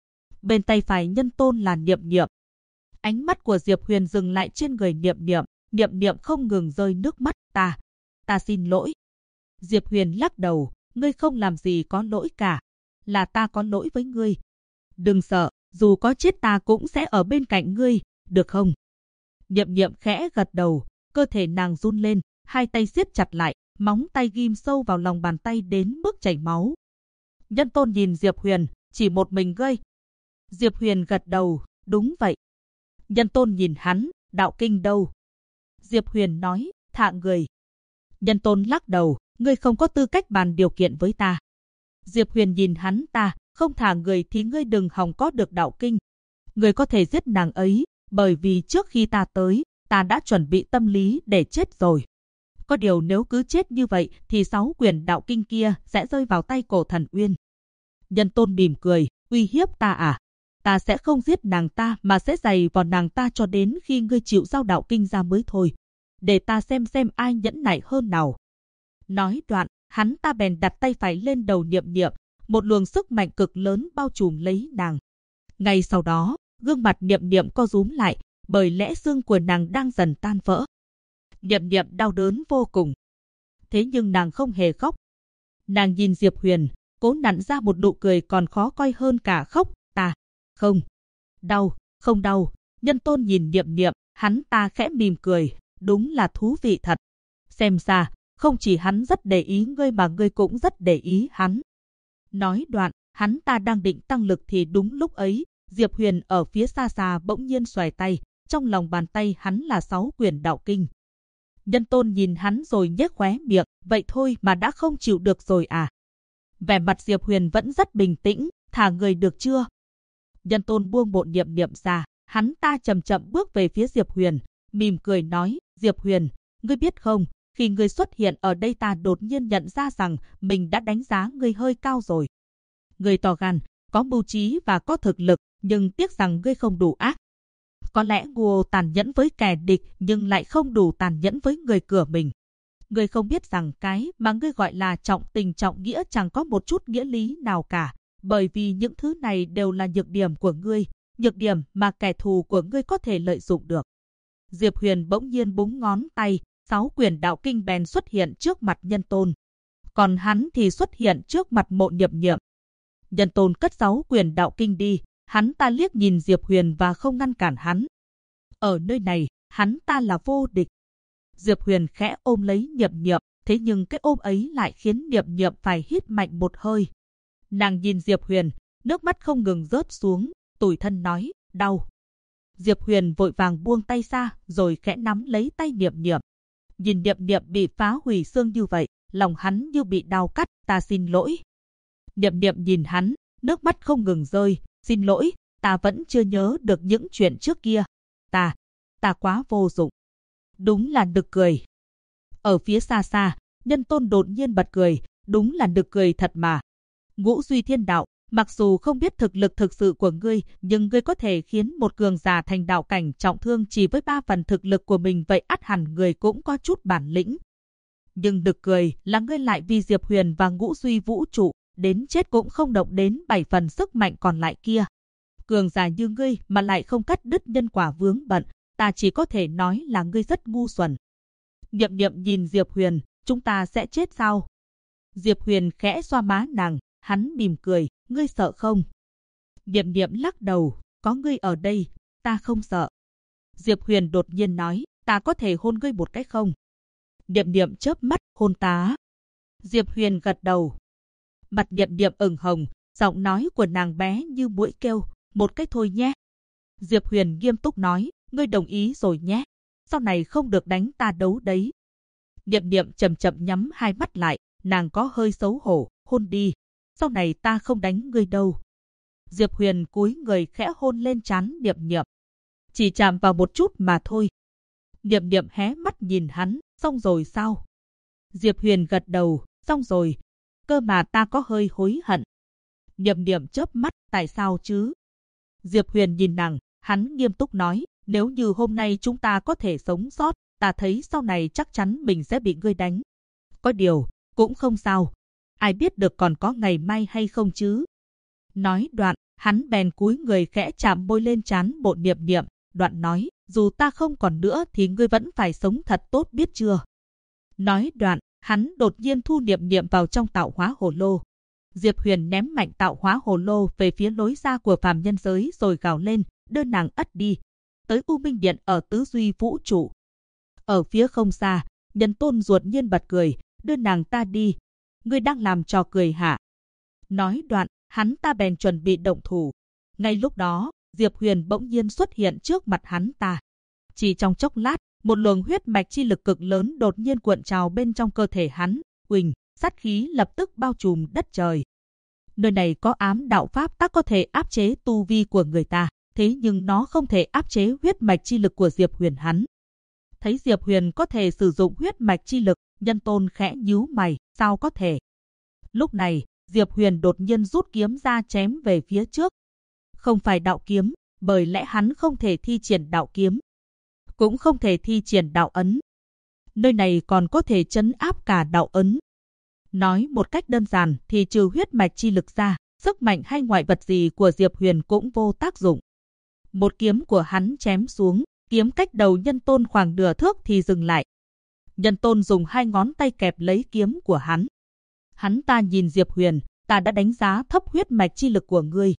Bên tay phải Nhân Tôn là Niệm Niệm. Ánh mắt của Diệp Huyền dừng lại trên người Niệm Niệm, Niệm Niệm không ngừng rơi nước mắt, ta xin lỗi. Diệp Huyền lắc đầu, ngươi không làm gì có lỗi cả, là ta có lỗi với ngươi. Đừng sợ, dù có chết ta cũng sẽ ở bên cạnh ngươi, được không? Niệm Niệm khẽ gật đầu, cơ thể nàng run lên, hai tay siết chặt lại, móng tay ghim sâu vào lòng bàn tay đến mức chảy máu. Nhân Tôn nhìn Diệp Huyền, chỉ một mình ngươi. Diệp Huyền gật đầu, đúng vậy. Nhân Tôn nhìn hắn, đạo kinh đâu? Diệp Huyền nói, thả người. Nhân Tôn lắc đầu, ngươi không có tư cách bàn điều kiện với ta. Diệp Huyền nhìn hắn ta, không thả người thì ngươi đừng hòng có được đạo kinh. Ngươi có thể giết nàng ấy, bởi vì trước khi ta tới, ta đã chuẩn bị tâm lý để chết rồi. Có điều nếu cứ chết như vậy thì 6 quyển đạo kinh kia sẽ rơi vào tay Cổ Thần Uyên. Nhân Tôn mỉm cười, uy hiếp ta à? Ta sẽ không giết nàng ta mà sẽ giày vào nàng ta cho đến khi ngươi chịu giao đạo kinh ra mới thôi. Để ta xem ai nhẫn nại hơn nào. Nói đoạn, hắn ta bèn đặt tay phải lên đầu Niệm Niệm, một luồng sức mạnh cực lớn bao trùm lấy nàng. Ngay sau đó, Gương mặt Niệm Niệm co rúm lại, bởi lẽ xương của nàng đang dần tan vỡ. Niệm Niệm đau đớn vô cùng. Thế nhưng nàng không hề khóc. Nàng nhìn Diệp Huyền, cố nặn ra một nụ cười còn khó coi hơn cả khóc. Ta không đau, không đau. Nhân Tôn nhìn Niệm Niệm, hắn ta khẽ mỉm cười, đúng là thú vị thật. Xem ra, không chỉ hắn rất để ý ngươi mà ngươi cũng rất để ý hắn. Nói đoạn, hắn ta đang định tăng lực thì đúng lúc ấy, Diệp Huyền ở phía xa xa bỗng nhiên xoài tay, trong lòng bàn tay hắn là 6 quyển đạo kinh. Nhân Tôn nhìn hắn rồi nhếch khóe miệng, vậy thôi mà đã không chịu được rồi à? Vẻ mặt Diệp Huyền vẫn rất bình tĩnh, thả người được chưa? Nhân Tôn buông bộ Niệm Niệm ra, hắn ta chậm chậm bước về phía Diệp Huyền, mỉm cười nói, Diệp Huyền, ngươi biết không, khi ngươi xuất hiện ở đây ta đột nhiên nhận ra rằng mình đã đánh giá ngươi hơi cao rồi. Ngươi to gan, có mưu trí và có thực lực, nhưng tiếc rằng ngươi không đủ ác. Có lẽ Ngô tàn nhẫn với kẻ địch nhưng lại không đủ tàn nhẫn với người cửa mình. Ngươi không biết rằng cái mà ngươi gọi là trọng tình trọng nghĩa chẳng có một chút nghĩa lý nào cả, bởi vì những thứ này đều là nhược điểm của ngươi, nhược điểm mà kẻ thù của ngươi có thể lợi dụng được. Diệp Huyền bỗng nhiên búng ngón tay, 6 quyển đạo kinh bèn xuất hiện trước mặt Nhân Tôn. Còn hắn thì xuất hiện trước mặt Mộ Niệm Niệm. Nhân Tôn cất 6 quyển đạo kinh đi, hắn ta liếc nhìn Diệp Huyền và không ngăn cản hắn. Ở nơi này, hắn ta là vô địch. Diệp Huyền khẽ ôm lấy Niệm Niệm, thế nhưng cái ôm ấy lại khiến Niệm Niệm phải hít mạnh một hơi. Nàng nhìn Diệp Huyền, nước mắt không ngừng rớt xuống, tủi thân nói, đau. Diệp Huyền vội vàng buông tay ra, rồi khẽ nắm lấy tay Niệm Niệm. Nhìn Niệm Niệm bị phá hủy xương như vậy, lòng hắn như bị đau cắt, ta xin lỗi. Niệm Niệm nhìn hắn, nước mắt không ngừng rơi, xin lỗi, ta vẫn chưa nhớ được những chuyện trước kia. Ta quá vô dụng. Đúng là nực cười. Ở phía xa xa, Nhân Tôn đột nhiên bật cười, đúng là nực cười thật mà. Ngũ Duy Thiên Đạo, mặc dù không biết thực lực thực sự của ngươi, nhưng ngươi có thể khiến một cường giả thành đạo cảnh trọng thương chỉ với 3 phần thực lực của mình, vậy ắt hẳn người cũng có chút bản lĩnh. Nhưng nực cười là ngươi lại vì Diệp Huyền và Ngũ Duy Vũ Trụ, đến chết cũng không động đến 7 phần sức mạnh còn lại kia. Cường giả như ngươi mà lại không cắt đứt nhân quả vướng bận, ta chỉ có thể nói là ngươi rất ngu xuẩn. Niệm Niệm nhìn Diệp Huyền, chúng ta sẽ chết sao? Diệp Huyền khẽ xoa má nàng, hắn mỉm cười, ngươi sợ không? Niệm Niệm lắc đầu, có ngươi ở đây, ta không sợ. Diệp Huyền đột nhiên nói, ta có thể hôn ngươi một cái không? Niệm Niệm chớp mắt, hôn ta. Diệp Huyền gật đầu. Mặt Niệm Niệm ửng hồng, giọng nói của nàng bé như muỗi kêu, một cái thôi nhé. Diệp Huyền nghiêm túc nói, ngươi đồng ý rồi nhé. Sau này không được đánh ta đấu đấy. Niệm Niệm chậm chậm nhắm hai mắt lại, nàng có hơi xấu hổ, hôn đi. Sau này ta không đánh ngươi đâu. Diệp Huyền cúi người khẽ hôn lên trán Niệm Niệm. Chỉ chạm vào một chút mà thôi. Niệm Niệm hé mắt nhìn hắn, xong rồi sao? Diệp Huyền gật đầu, xong rồi. Cơ mà ta có hơi hối hận. Niệm Niệm chớp mắt, tại sao chứ? Diệp Huyền nhìn nàng, hắn nghiêm túc nói, nếu như hôm nay chúng ta có thể sống sót, ta thấy sau này chắc chắn mình sẽ bị ngươi đánh. Có điều, cũng không sao. Ai biết được còn có ngày mai hay không chứ? Nói đoạn, hắn bèn cúi người khẽ chạm môi lên trán Mộ Niệm Niệm, đoạn nói, dù ta không còn nữa thì ngươi vẫn phải sống thật tốt biết chưa? Nói đoạn, hắn đột nhiên thu Niệm Niệm vào trong tạo hóa hồ lô. Diệp Huyền ném mạnh tạo hóa hồ lô về phía lối ra của phàm nhân giới rồi gào lên, đưa nàng ất đi, tới U Minh Điện ở Tứ Duy Vũ Trụ. Ở phía không xa, Nhân Tôn ruột nhiên bật cười, đưa nàng ta đi, ngươi đang làm trò cười hả? Nói đoạn, hắn ta bèn chuẩn bị động thủ. Ngay lúc đó, Diệp Huyền bỗng nhiên xuất hiện trước mặt hắn ta. Chỉ trong chốc lát, một luồng huyết mạch chi lực cực lớn đột nhiên cuộn trào bên trong cơ thể hắn, huỳnh, sát khí lập tức bao trùm đất trời. Nơi này có ám đạo pháp tác có thể áp chế tu vi của người ta, thế nhưng nó không thể áp chế huyết mạch chi lực của Diệp Huyền hắn. Thấy Diệp Huyền có thể sử dụng huyết mạch chi lực, Nhân Tôn khẽ nhíu mày, sao có thể? Lúc này, Diệp Huyền đột nhiên rút kiếm ra chém về phía trước. Không phải đạo kiếm, bởi lẽ hắn không thể thi triển đạo kiếm, cũng không thể thi triển đạo ấn. Nơi này còn có thể trấn áp cả đạo ấn. Nói một cách đơn giản thì trừ huyết mạch chi lực ra, sức mạnh hay ngoại vật gì của Diệp Huyền cũng vô tác dụng. Một kiếm của hắn chém xuống, kiếm cách đầu Nhân Tôn khoảng nửa thước thì dừng lại. Nhân Tôn dùng hai ngón tay kẹp lấy kiếm của hắn. Hắn ta nhìn Diệp Huyền, ta đã đánh giá thấp huyết mạch chi lực của ngươi.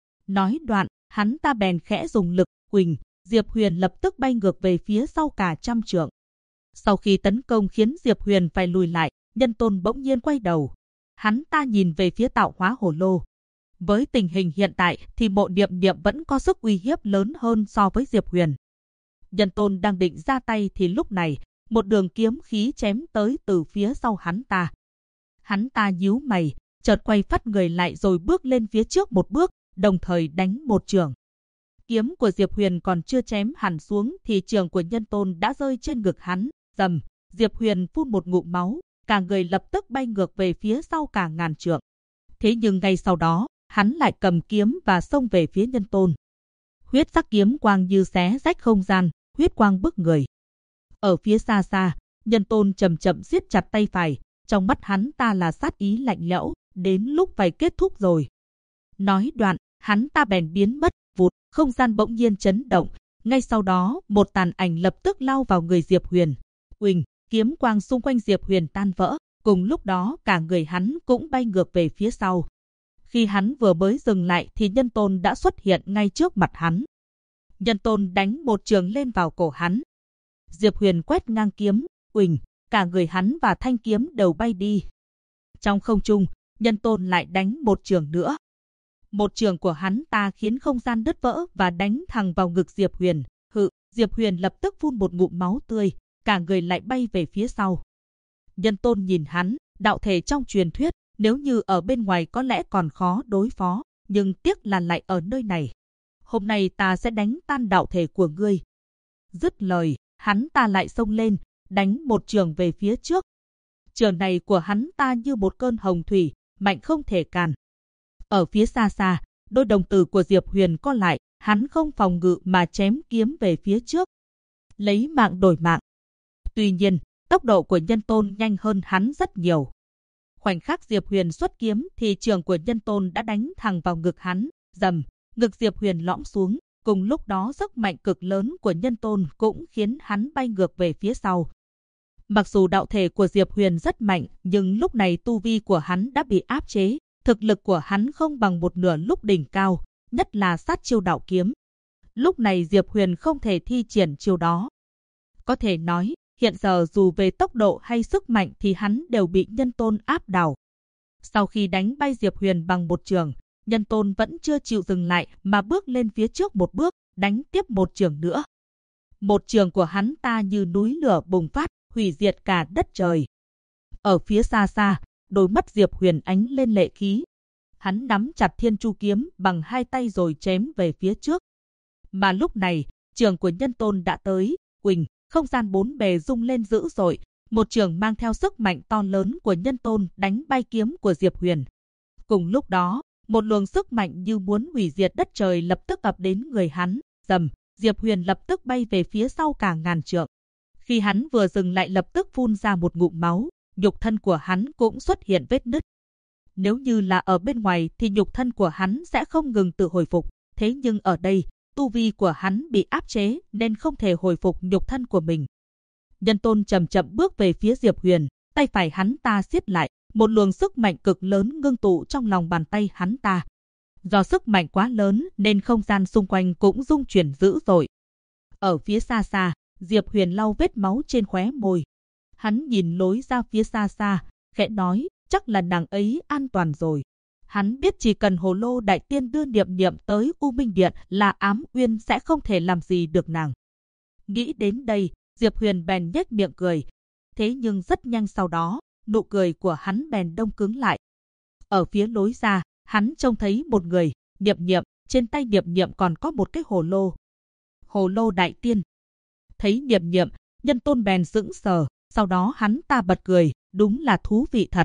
Nói đoạn, hắn ta bèn khẽ dùng lực, huỳnh, Diệp Huyền lập tức bay ngược về phía sau cả trăm trượng. Sau khi tấn công khiến Diệp Huyền phải lùi lại, Nhân Tôn bỗng nhiên quay đầu. Hắn ta nhìn về phía tạo hóa hồ lô. Với tình hình hiện tại thì Mộ Niệm Niệm vẫn có sức uy hiếp lớn hơn so với Diệp Huyền. Nhân Tôn đang định ra tay thì lúc này, một đường kiếm khí chém tới từ phía sau hắn ta. Hắn ta nhíu mày, chợt quay phắt người lại rồi bước lên phía trước một bước, đồng thời đánh một chưởng. Kiếm của Diệp Huyền còn chưa chém hẳn xuống thì chưởng của Nhân Tôn đã rơi trên ngực hắn. Rầm, Diệp Huyền phun một ngụm máu, cả người lập tức bay ngược về phía sau cả ngàn trượng. Thế nhưng ngay sau đó, hắn lại cầm kiếm và xông về phía Nhân Tôn. Huyết sắc kiếm quang như xé rách không gian, huyết quang bức người. Ở phía xa xa, Nhân Tôn chậm chậm siết chặt tay phải, trong mắt hắn ta là sát ý lạnh lẽo, đến lúc phải kết thúc rồi. Nói đoạn, hắn ta bèn biến mất, vụt, không gian bỗng nhiên chấn động, ngay sau đó, một tàn ảnh lập tức lao vào người Diệp Huyền. Uỳnh, kiếm quang xung quanh Diệp Huyền tan vỡ, cùng lúc đó cả người hắn cũng bay ngược về phía sau. Khi hắn vừa mới dừng lại thì Nhân Tôn đã xuất hiện ngay trước mặt hắn. Nhân Tôn đánh một chưởng lên vào cổ hắn. Diệp Huyền quét ngang kiếm, uỳnh, cả người hắn và thanh kiếm đều bay đi. Trong không trung, Nhân Tôn lại đánh một chưởng nữa. Một chưởng của hắn ta khiến không gian đứt vỡ và đánh thẳng vào ngực Diệp Huyền. Hự, Diệp Huyền lập tức phun một ngụm máu tươi, cả người lại bay về phía sau. Nhân Tôn nhìn hắn, đạo thể trong truyền thuyết, nếu như ở bên ngoài có lẽ còn khó đối phó, nhưng tiếc là lại ở nơi này. Hôm nay ta sẽ đánh tan đạo thể của ngươi. Dứt lời, hắn ta lại xông lên, đánh một chưởng về phía trước. Chưởng này của hắn ta như một cơn hồng thủy, mạnh không thể cản. Ở phía xa xa, đôi đồng tử của Diệp Huyền co lại, hắn không phòng ngự mà chém kiếm về phía trước. Lấy mạng đổi mạng. Tuy nhiên, tốc độ của Nhân Tôn nhanh hơn hắn rất nhiều. Khoảnh khắc Diệp Huyền xuất kiếm thì chưởng của Nhân Tôn đã đánh thẳng vào ngực hắn, rầm, ngực Diệp Huyền lõm xuống, cùng lúc đó sức mạnh cực lớn của Nhân Tôn cũng khiến hắn bay ngược về phía sau. Mặc dù đạo thể của Diệp Huyền rất mạnh, nhưng lúc này tu vi của hắn đã bị áp chế, thực lực của hắn không bằng một nửa lúc đỉnh cao, nhất là sát chiêu đạo kiếm. Lúc này Diệp Huyền không thể thi triển chiêu đó. Có thể nói, hiện giờ dù về tốc độ hay sức mạnh thì hắn đều bị Nhân Tôn áp đảo. Sau khi đánh bay Diệp Huyền bằng một chưởng, Nhân Tôn vẫn chưa chịu dừng lại mà bước lên phía trước một bước, đánh tiếp một chưởng nữa. Một chưởng của hắn ta như núi lửa bùng phát, hủy diệt cả đất trời. Ở phía xa xa, đôi mắt Diệp Huyền ánh lên lệ khí. Hắn nắm chặt Thiên Chu kiếm bằng hai tay rồi chém về phía trước. Mà lúc này, chưởng của Nhân Tôn đã tới, uỳnh, không gian bốn bề rung lên dữ dội, một chưởng mang theo sức mạnh to lớn của Nhân Tôn đánh bay kiếm của Diệp Huyền. Cùng lúc đó, một luồng sức mạnh như muốn hủy diệt đất trời lập tức ập đến người hắn, rầm, Diệp Huyền lập tức bay về phía sau cả ngàn trượng. Khi hắn vừa dừng lại lập tức phun ra một ngụm máu, nhục thân của hắn cũng xuất hiện vết nứt. Nếu như là ở bên ngoài thì nhục thân của hắn sẽ không ngừng tự hồi phục, thế nhưng ở đây, tu vi của hắn bị áp chế nên không thể hồi phục nhục thân của mình. Nhân Tôn chậm chậm bước về phía Diệp Huyền, tay phải hắn ta siết lại, một luồng sức mạnh cực lớn ngưng tụ trong lòng bàn tay hắn ta. Do sức mạnh quá lớn nên không gian xung quanh cũng rung chuyển dữ dội. Ở phía xa xa, Diệp Huyền lau vết máu trên khóe môi. Hắn nhìn lối ra phía xa xa, khẽ nói, chắc là nàng ấy an toàn rồi. Hắn biết chỉ cần Hồ Lô Đại Tiên đưa Niệm Niệm tới U Minh Điện là Ám Uyên sẽ không thể làm gì được nàng. Nghĩ đến đây, Diệp Huyền bèn nhếch miệng cười. Thế nhưng rất nhanh sau đó, nụ cười của hắn bèn đông cứng lại. Ở phía lối ra, hắn trông thấy một người, Niệm Niệm, trên tay Niệm Niệm còn có một cái hồ lô. Hồ Lô Đại Tiên. Thấy Niệm Niệm, Nhân Tôn bèn sững sờ, sau đó hắn ta bật cười, đúng là thú vị thật.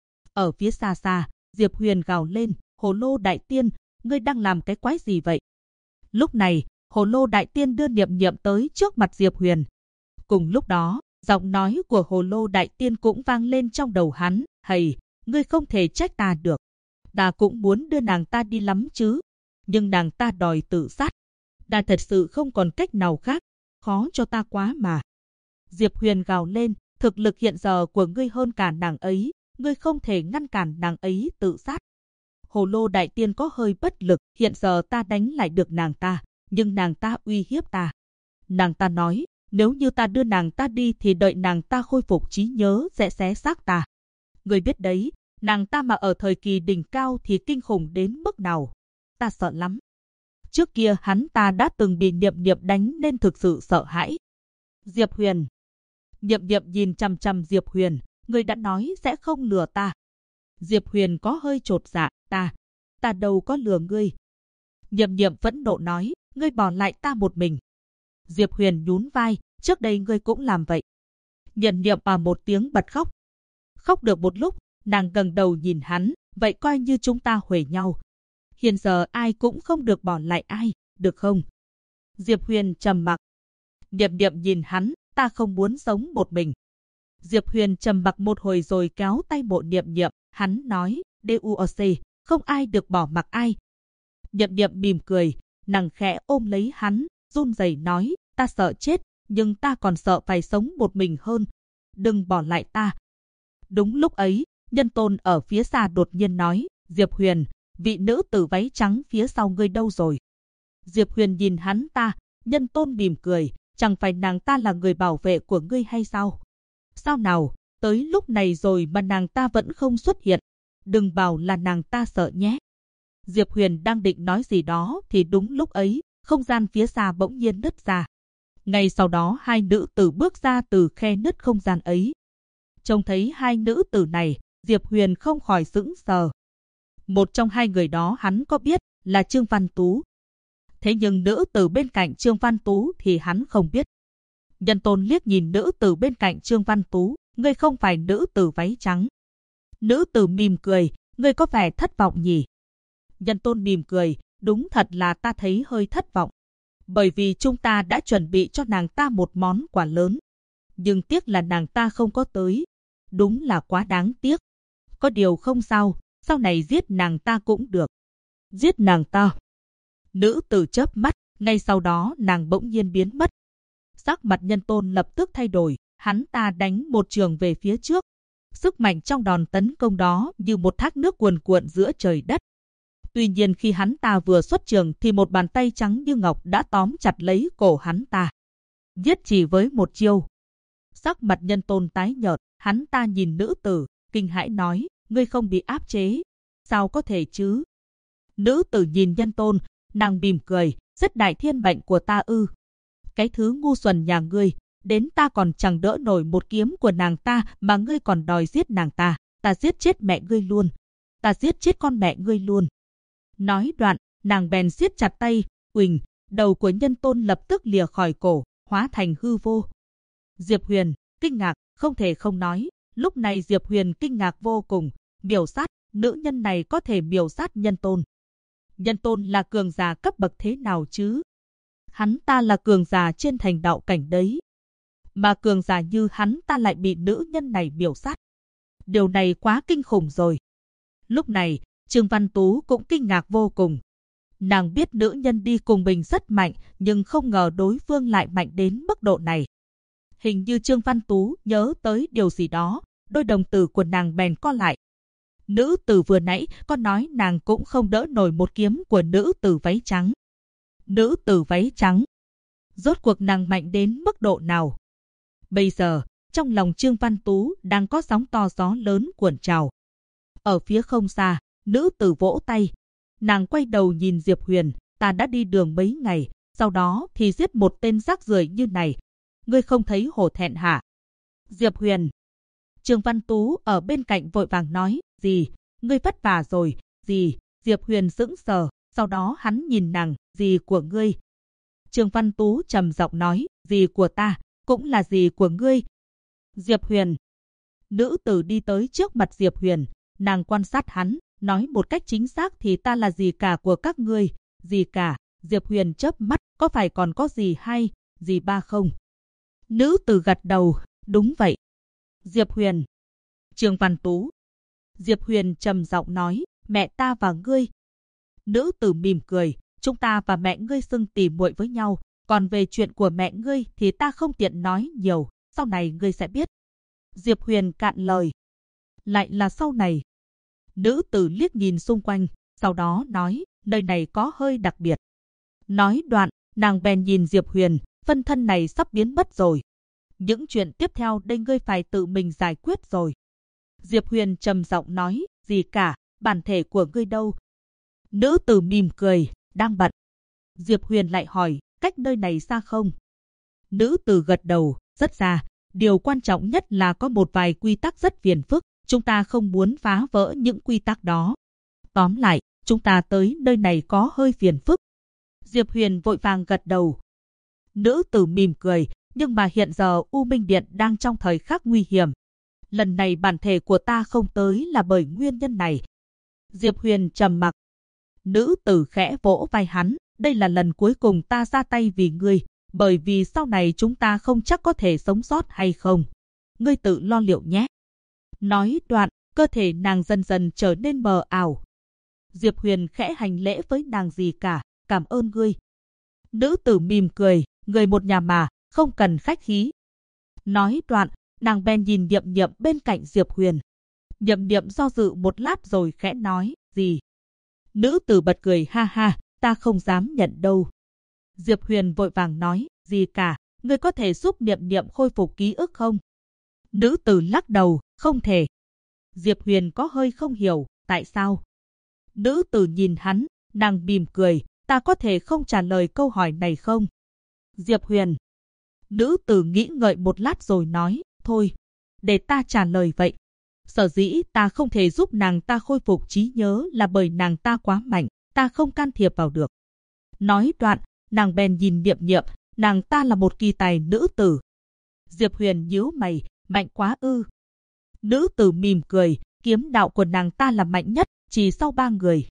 Ở phía xa xa, Diệp Huyền gào lên, Hồ Lô Đại Tiên, ngươi đang làm cái quái gì vậy? Lúc này, Hồ Lô Đại Tiên đưa Niệm Niệm tới trước mặt Diệp Huyền. Cùng lúc đó, giọng nói của Hồ Lô Đại Tiên cũng vang lên trong đầu hắn, hầy, ngươi không thể trách ta được. Ta cũng muốn đưa nàng ta đi lắm chứ, nhưng nàng ta đòi tự sát. Ta thật sự không còn cách nào khác, khó cho ta quá mà. Diệp Huyền gào lên, thực lực hiện giờ của ngươi hơn cả nàng ấy, ngươi không thể ngăn cản nàng ấy tự sát. Hồ Lô Đại Tiên có hơi bất lực, hiện giờ ta đánh lại được nàng ta, nhưng nàng ta uy hiếp ta. Nàng ta nói, nếu như ta đưa nàng ta đi thì đợi nàng ta khôi phục trí nhớ sẽ xé xác ta. Ngươi biết đấy, nàng ta mà ở thời kỳ đỉnh cao thì kinh khủng đến mức nào. Ta sợ lắm. Trước kia hắn ta đã từng bị Niệm Niệm đánh nên thực sự sợ hãi. Diệp Huyền. Niệm Niệm nhìn chằm chằm Diệp Huyền, ngươi đã nói sẽ không lừa ta. Diệp Huyền có hơi chột dạ, ta đâu có lừa ngươi. Niệm Niệm phẫn nộ nói, ngươi bỏ lại ta một mình. Diệp Huyền nhún vai, trước đây ngươi cũng làm vậy. Niệm Niệm một tiếng bật khóc. Khóc được một lúc, nàng ngẩng đầu nhìn hắn, vậy coi như chúng ta huề nhau. Hiện giờ ai cũng không được bỏ lại ai, được không? Diệp Huyền trầm mặc. Niệm Niệm nhìn hắn, ta không muốn sống một mình. Diệp Huyền trầm mặc một hồi rồi kéo tay Mộ Niệm Niệm, hắn nói, DUOC, không ai được bỏ mặc ai. Niệm Niệm mỉm cười, nàng khẽ ôm lấy hắn, run rẩy nói, ta sợ chết, nhưng ta còn sợ phải sống một mình hơn. Đừng bỏ lại ta. Đúng lúc ấy, Nhân Tôn ở phía xa đột nhiên nói, Diệp Huyền, vị nữ tử váy trắng phía sau ngươi đâu rồi? Diệp Huyền nhìn hắn ta, Nhân Tôn mỉm cười, chẳng phải nàng ta là người bảo vệ của ngươi hay sao? Sao nào, tới lúc này rồi mà nàng ta vẫn không xuất hiện. Đừng bảo là nàng ta sợ nhé. Diệp Huyền đang định nói gì đó thì đúng lúc ấy, không gian phía xa bỗng nhiên nứt ra. Ngay sau đó hai nữ tử bước ra từ khe nứt không gian ấy. Trông thấy hai nữ tử này, Diệp Huyền không khỏi sững sờ. Một trong hai người đó hắn có biết là Trương Văn Tú. Thế nhưng nữ tử bên cạnh Trương Văn Tú thì hắn không biết. Nhân Tôn liếc nhìn nữ tử bên cạnh Trương Văn Tú, ngươi không phải nữ tử váy trắng. Nữ tử mỉm cười, ngươi có vẻ thất vọng nhỉ? Nhân Tôn mỉm cười, đúng thật là ta thấy hơi thất vọng. Bởi vì chúng ta đã chuẩn bị cho nàng ta một món quà lớn. Nhưng tiếc là nàng ta không có tới. Đúng là quá đáng tiếc. Có điều không sao, sau này giết nàng ta cũng được. Giết nàng ta. Nữ tử chớp mắt, ngay sau đó nàng bỗng nhiên biến mất. Sắc mặt Nhân Tôn lập tức thay đổi, hắn ta đánh một trường về phía trước. Sức mạnh trong đòn tấn công đó như một thác nước cuồn cuộn giữa trời đất. Tuy nhiên khi hắn ta vừa xuất trường thì một bàn tay trắng như ngọc đã tóm chặt lấy cổ hắn ta. Giết chỉ với một chiêu. Sắc mặt Nhân Tôn tái nhợt, hắn ta nhìn nữ tử, kinh hãi nói, ngươi không bị áp chế. Sao có thể chứ? Nữ tử nhìn Nhân Tôn, nàng mỉm cười, rất đại thiên mệnh của ta ư. Cái thứ ngu xuẩn nhà ngươi, đến ta còn chẳng đỡ nổi một kiếm của nàng ta mà ngươi còn đòi giết nàng ta. Ta giết chết mẹ ngươi luôn. Ta giết chết con mẹ ngươi luôn. Nói đoạn, nàng bèn siết chặt tay, uỳnh, đầu của Nhân Tôn lập tức lìa khỏi cổ, hóa thành hư vô. Diệp Huyền, kinh ngạc, không thể không nói. Lúc này Diệp Huyền kinh ngạc vô cùng, miểu sát, nữ nhân này có thể miểu sát Nhân Tôn. Nhân Tôn là cường giả cấp bậc thế nào chứ? Hắn ta là cường giả trên thành đạo cảnh đấy. Mà cường giả như hắn ta lại bị nữ nhân này miểu sát. Điều này quá kinh khủng rồi. Lúc này, Trương Văn Tú cũng kinh ngạc vô cùng. Nàng biết nữ nhân đi cùng mình rất mạnh, nhưng không ngờ đối phương lại mạnh đến mức độ này. Hình như Trương Văn Tú nhớ tới điều gì đó, đôi đồng tử của nàng bèn co lại. Nữ tử vừa nãy có nói nàng cũng không đỡ nổi một kiếm của nữ tử váy trắng. Nữ tử váy trắng. Rốt cuộc nàng mạnh đến mức độ nào? Bây giờ, trong lòng Trương Văn Tú đang có sóng to gió lớn cuộn trào. Ở phía không xa, nữ tử vỗ tay. Nàng quay đầu nhìn Diệp Huyền, ta đã đi đường mấy ngày, sau đó thì giết một tên rác rưởi như này. Ngươi không thấy hổ thẹn hả? Diệp Huyền. Trương Văn Tú ở bên cạnh vội vàng nói, gì? Ngươi vất vả rồi, gì? Diệp Huyền sững sờ, sau đó hắn nhìn nàng, gì của ngươi? Trương Văn Tú trầm giọng nói, gì của ta, cũng là gì của ngươi? Diệp Huyền. Nữ tử đi tới trước mặt Diệp Huyền, nàng quan sát hắn, nói một cách chính xác thì ta là gì cả của các ngươi, gì cả. Diệp Huyền chớp mắt, có phải còn có gì hay, gì ba không? Nữ tử gật đầu, đúng vậy. Diệp Huyền. Trương Văn Tú. Diệp Huyền trầm giọng nói, mẹ ta và ngươi. Nữ tử mỉm cười, chúng ta và mẹ ngươi xưng tỉ muội với nhau, còn về chuyện của mẹ ngươi thì ta không tiện nói nhiều, sau này ngươi sẽ biết. Diệp Huyền cạn lời. Lại là sau này. Nữ tử liếc nhìn xung quanh, sau đó nói, nơi này có hơi đặc biệt. Nói đoạn, nàng bèn nhìn Diệp Huyền, phân thân này sắp biến mất rồi. Những chuyện tiếp theo đây ngươi phải tự mình giải quyết rồi. Diệp Huyền trầm giọng nói, gì cả, bản thể của ngươi đâu? Nữ tử mỉm cười, đang bận. Diệp Huyền lại hỏi, cách nơi này xa không? Nữ tử gật đầu, rất xa. Điều quan trọng nhất là có một vài quy tắc rất phiền phức, chúng ta không muốn phá vỡ những quy tắc đó. Tóm lại, chúng ta tới nơi này có hơi phiền phức. Diệp Huyền vội vàng gật đầu. Nữ tử mỉm cười, nhưng mà hiện giờ U Minh Điện đang trong thời khắc nguy hiểm. Lần này bản thể của ta không tới là bởi nguyên nhân này. Diệp Huyền trầm mặc. Nữ tử khẽ vỗ vai hắn, đây là lần cuối cùng ta ra tay vì ngươi, bởi vì sau này chúng ta không chắc có thể sống sót hay không. Ngươi tự lo liệu nhé. Nói đoạn, cơ thể nàng dần dần trở nên mờ ảo. Diệp Huyền khẽ hành lễ với nàng gì cả, cảm ơn ngươi. Nữ tử mỉm cười, người một nhà mà, không cần khách khí. Nói đoạn, nàng bèn nhìn Niệm Niệm bên cạnh Diệp Huyền. Niệm Niệm do dự một lát rồi khẽ nói, gì? Nữ tử bật cười ha ha, ta không dám nhận đâu. Diệp Huyền vội vàng nói, gì cả, ngươi có thể giúp Niệm Niệm khôi phục ký ức không? Nữ tử lắc đầu, không thể. Diệp Huyền có hơi không hiểu, tại sao? Nữ tử nhìn hắn, nàng mỉm cười, ta có thể không trả lời câu hỏi này không? Diệp Huyền. Nữ tử nghĩ ngợi một lát rồi nói, thôi, để ta trả lời vậy. Sở dĩ ta không thể giúp nàng ta khôi phục trí nhớ là bởi nàng ta quá mạnh, ta không can thiệp vào được. Nói đoạn, nàng bèn nhìn Niệm Niệm, nàng ta là một kỳ tài nữ tử. Diệp Huyền nhíu mày, mạnh quá ư? Nữ tử mỉm cười, kiếm đạo của nàng ta là mạnh nhất, chỉ sau 3 người.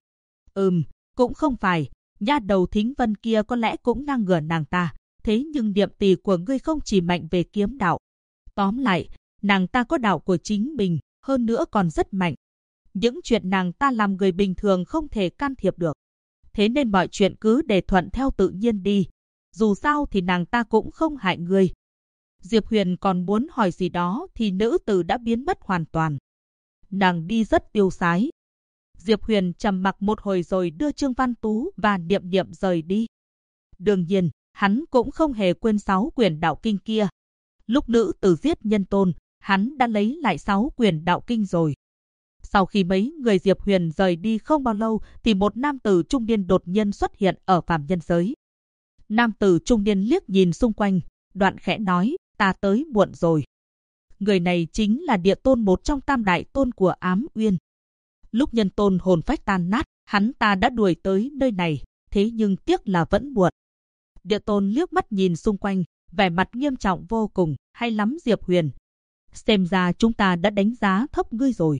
Cũng không phải, nha đầu Thính Vân kia có lẽ cũng ngang ngửa nàng ta, thế nhưng Niệm tỷ của ngươi không chỉ mạnh về kiếm đạo. Tóm lại, nàng ta có đạo của chính mình, hơn nữa còn rất mạnh. Những chuyện nàng ta làm người bình thường không thể can thiệp được. Thế nên mọi chuyện cứ để thuận theo tự nhiên đi. Dù sao thì nàng ta cũng không hại ngươi. Diệp Huyền còn muốn hỏi gì đó thì nữ tử đã biến mất hoàn toàn. Nàng đi rất tiêu sái. Diệp Huyền trầm mặc một hồi rồi đưa Trương Văn Tú và Niệm Niệm rời đi. Đương nhiên, hắn cũng không hề quên 6 quyển đạo kinh kia. Lúc nữ tử giết Nhân Tôn, hắn đã lấy lại 6 quyển đạo kinh rồi. Sau khi mấy người Diệp Huyền rời đi không bao lâu thì một nam tử trung niên đột nhiên xuất hiện ở phàm nhân giới. Nam tử trung niên liếc nhìn xung quanh, đoạn khẽ nói, ta tới muộn rồi. Người này chính là Địa Tôn, một trong tam đại tôn của Ám Uyên. Lúc Nhân Tôn hồn phách tan nát, hắn ta đã đuổi tới nơi này, thế nhưng tiếc là vẫn muộn. Địa Tôn liếc mắt nhìn xung quanh, vẻ mặt nghiêm trọng vô cùng, hay lắm Diệp Huyền. Xem ra chúng ta đã đánh giá thấp ngươi rồi.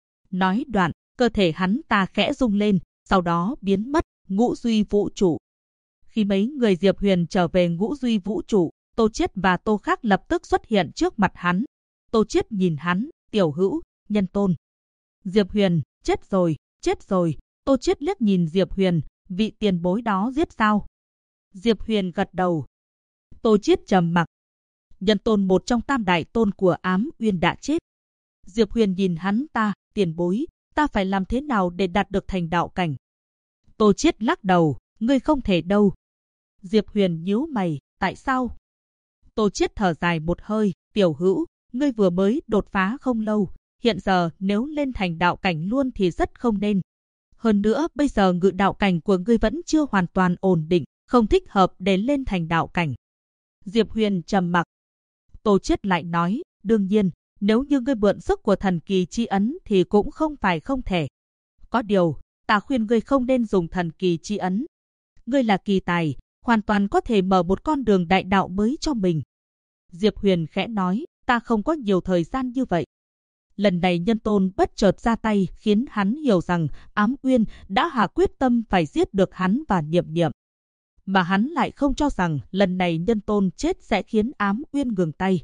Nói đoạn, cơ thể hắn ta khẽ rung lên, sau đó biến mất, ngũ duy vũ trụ. Khi mấy người Diệp Huyền trở về ngũ duy vũ trụ, Tô Chiết và Tô Khắc lập tức xuất hiện trước mặt hắn. Tô Chiết nhìn hắn, tiểu hữu, Nhân Tôn. Diệp Huyền, chết rồi, chết rồi. Tô Chiết liếc nhìn Diệp Huyền, vị tiền bối đó giết sao? Diệp Huyền gật đầu. Tô Chiết trầm mặc. Nhân Tôn, một trong tam đại tôn của Ám Uyên đã chết. Diệp Huyền nhìn hắn ta, tiền bối, ta phải làm thế nào để đạt được thành đạo cảnh? Tô Chiết lắc đầu, ngươi không thể đâu. Diệp Huyền nhíu mày, tại sao? Tô Chiết thở dài một hơi, tiểu hữu, ngươi vừa mới đột phá không lâu, hiện giờ nếu lên thành đạo cảnh luôn thì rất không nên. Hơn nữa, bây giờ ngự đạo cảnh của ngươi vẫn chưa hoàn toàn ổn định, không thích hợp để lên thành đạo cảnh. Diệp Huyền trầm mặc. Tô Chiết lại nói, đương nhiên, nếu như ngươi mượn sức của thần kỳ chi ấn thì cũng không phải không thể. Có điều, ta khuyên ngươi không nên dùng thần kỳ chi ấn. Ngươi là kỳ tài, hoàn toàn có thể mở một con đường đại đạo mới cho mình. Diệp Huyền khẽ nói, ta không có nhiều thời gian như vậy. Lần này Nhân Tôn bất chợt ra tay khiến hắn hiểu rằng Ám Uyên đã hạ quyết tâm phải giết được hắn và Niệm Niệm. Mà hắn lại không cho rằng lần này Nhân Tôn chết sẽ khiến Ám Uyên ngừng tay.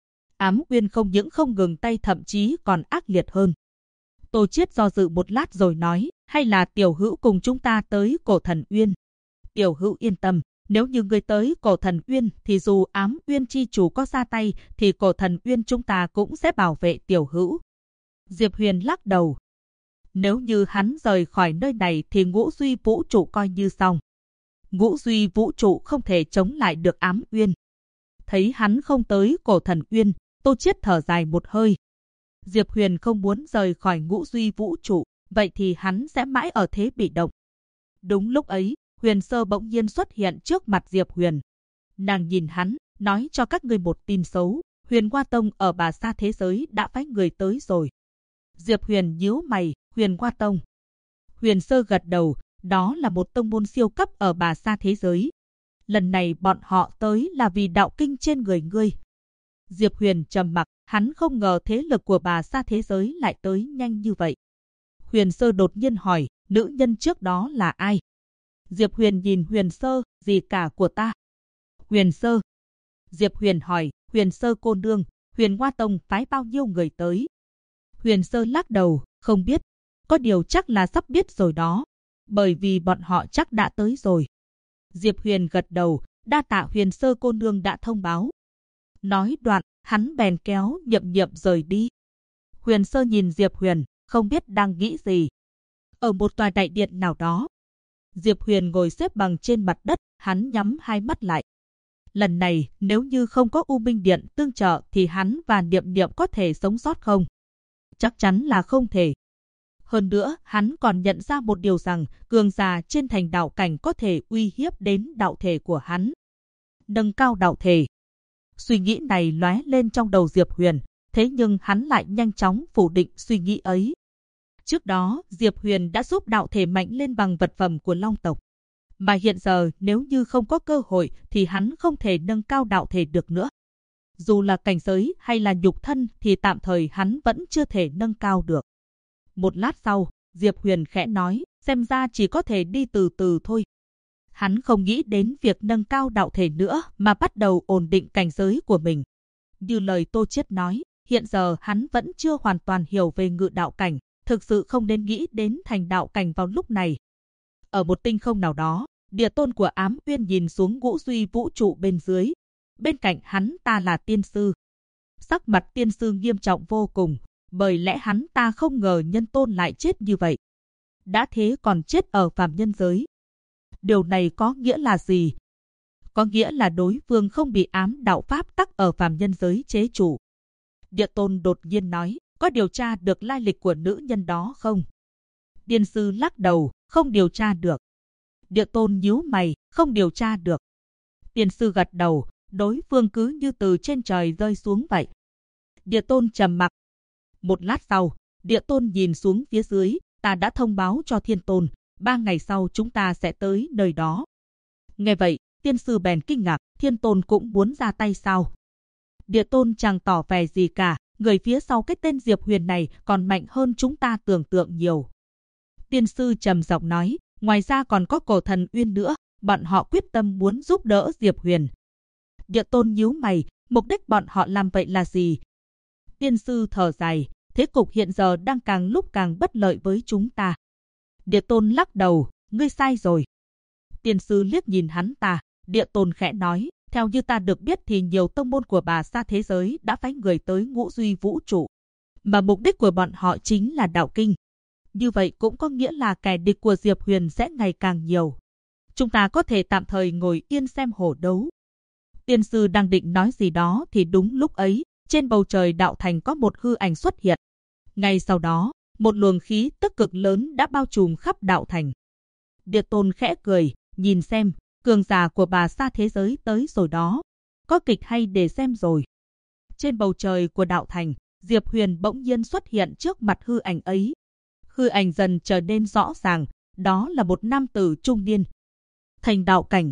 Ám Uyên không những không ngừng tay, thậm chí còn ác liệt hơn. Tô Chiết do dự một lát rồi nói, hay là tiểu hữu cùng chúng ta tới Cổ Thần Uyên. Tiểu hữu yên tâm, nếu như ngươi tới Cổ Thần Uyên thì dù Ám Uyên chi chủ có ra tay thì Cổ Thần Uyên chúng ta cũng sẽ bảo vệ tiểu hữu. Diệp Huyền lắc đầu. Nếu như hắn rời khỏi nơi này thì Ngũ Duy Vũ Trụ coi như xong. Ngũ Duy Vũ Trụ không thể chống lại được Ám Uyên. Thấy hắn không tới Cổ Thần Uyên, Tô Chiết thở dài một hơi. Diệp Huyền không muốn rời khỏi Ngũ Duy Vũ Trụ, vậy thì hắn sẽ mãi ở thế bị động. Đúng lúc ấy, Huyền Sơ bỗng nhiên xuất hiện trước mặt Diệp Huyền. Nàng nhìn hắn, nói cho các ngươi một tin xấu, Huyền Hoa Tông ở Bà Sa thế giới đã phái người tới rồi. Diệp Huyền nhíu mày, Huyền Hoa Tông. Huyền Sơ gật đầu, đó là một tông môn siêu cấp ở Bà Sa thế giới. Lần này bọn họ tới là vì đạo kinh trên người ngươi. Diệp Huyền trầm mặc, hắn không ngờ thế lực của Bà Sa thế giới lại tới nhanh như vậy. Huyền Sơ đột nhiên hỏi, nữ nhân trước đó là ai? Diệp Huyền nhìn Huyền Sơ, gì cả của ta. Huyền Sơ. Diệp Huyền hỏi, Huyền Sơ cô nương, Huyền Hoa Tông phái bao nhiêu người tới? Huyền Sơ lắc đầu, không biết. Có điều chắc là sắp biết rồi đó. Bởi vì bọn họ chắc đã tới rồi. Diệp Huyền gật đầu, đa tạ Huyền Sơ cô nương đã thông báo. Nói đoạn, hắn bèn kéo Nhậm Nhậm rời đi. Huyền Sơ nhìn Diệp Huyền, không biết đang nghĩ gì. Ở một tòa đại điện nào đó, Diệp Huyền ngồi xếp bằng trên mặt đất, hắn nhắm hai mắt lại. Lần này, nếu như không có U Minh Điện tương trợ thì hắn và Niệm Niệm có thể sống sót không? Chắc chắn là không thể. Hơn nữa, hắn còn nhận ra một điều rằng, cường giả trên thành đạo cảnh có thể uy hiếp đến đạo thể của hắn. Nâng cao đạo thể. Suy nghĩ này lóe lên trong đầu Diệp Huyền, thế nhưng hắn lại nhanh chóng phủ định suy nghĩ ấy. Trước đó, Diệp Huyền đã giúp đạo thể mạnh lên bằng vật phẩm của Long tộc. Mà hiện giờ nếu như không có cơ hội thì hắn không thể nâng cao đạo thể được nữa. Dù là cảnh giới hay là nhục thân thì tạm thời hắn vẫn chưa thể nâng cao được. Một lát sau, Diệp Huyền khẽ nói, xem ra chỉ có thể đi từ từ thôi. Hắn không nghĩ đến việc nâng cao đạo thể nữa mà bắt đầu ổn định cảnh giới của mình. Như lời Tô Chiết nói, hiện giờ hắn vẫn chưa hoàn toàn hiểu về ngự đạo cảnh, thực sự không nên nghĩ đến thành đạo cảnh vào lúc này. Ở một tinh không nào đó, địa tôn của Ám Uyên nhìn xuống Ngũ Duy Vũ Trụ bên dưới. Bên cạnh hắn ta là tiên sư. Sắc mặt tiên sư nghiêm trọng vô cùng, bởi lẽ hắn ta không ngờ nhân tôn lại chết như vậy. Đã thế còn chết ở phàm nhân giới. Điều này có nghĩa là gì? Có nghĩa là đối phương không bị ám đạo pháp tắc ở phàm nhân giới chế chủ. Địa tôn đột nhiên nói, có điều tra được lai lịch của nữ nhân đó không? Tiên sư lắc đầu, không điều tra được. Địa tôn nhíu mày, không điều tra được. Tiên sư gật đầu, đối phương cứ như từ trên trời rơi xuống vậy. Địa tôn trầm mặc. Một lát sau, địa tôn nhìn xuống phía dưới, ta đã thông báo cho thiên tôn, 3 ngày sau chúng ta sẽ tới nơi đó. Nghe vậy, tiên sư bèn kinh ngạc, thiên tôn cũng muốn ra tay sao? Địa tôn chẳng tỏ vẻ gì cả, người phía sau cái tên Diệp Huyền này còn mạnh hơn chúng ta tưởng tượng nhiều. Tiên sư trầm giọng nói, ngoài ra còn có Cổ Thần Uyên nữa, bọn họ quyết tâm muốn giúp đỡ Diệp Huyền. Địa tôn nhíu mày, mục đích bọn họ làm vậy là gì? Tiên sư thở dài, thế cục hiện giờ đang càng lúc càng bất lợi với chúng ta. Địa tôn lắc đầu, ngươi sai rồi. Tiên sư liếc nhìn hắn ta, địa tôn khẽ nói, theo như ta được biết thì nhiều tông môn của Bà Sa thế giới đã phái người tới Ngũ Duy Vũ Trụ. Mà mục đích của bọn họ chính là đạo kinh. Như vậy cũng có nghĩa là kẻ địch của Diệp Huyền sẽ ngày càng nhiều. Chúng ta có thể tạm thời ngồi yên xem hổ đấu. Tiên sư đang định nói gì đó thì đúng lúc ấy, trên bầu trời đạo thành có một hư ảnh xuất hiện. Ngay sau đó, một luồng khí tức cực lớn đã bao trùm khắp đạo thành. Địa tôn khẽ cười, nhìn xem, cường giả của Bà Sa thế giới tới rồi đó. Có kịch hay để xem rồi. Trên bầu trời của đạo thành, Diệp Huyền bỗng nhiên xuất hiện trước mặt hư ảnh ấy. Hư ảnh dần trở nên rõ ràng, đó là một nam tử trung niên. Thành đạo cảnh.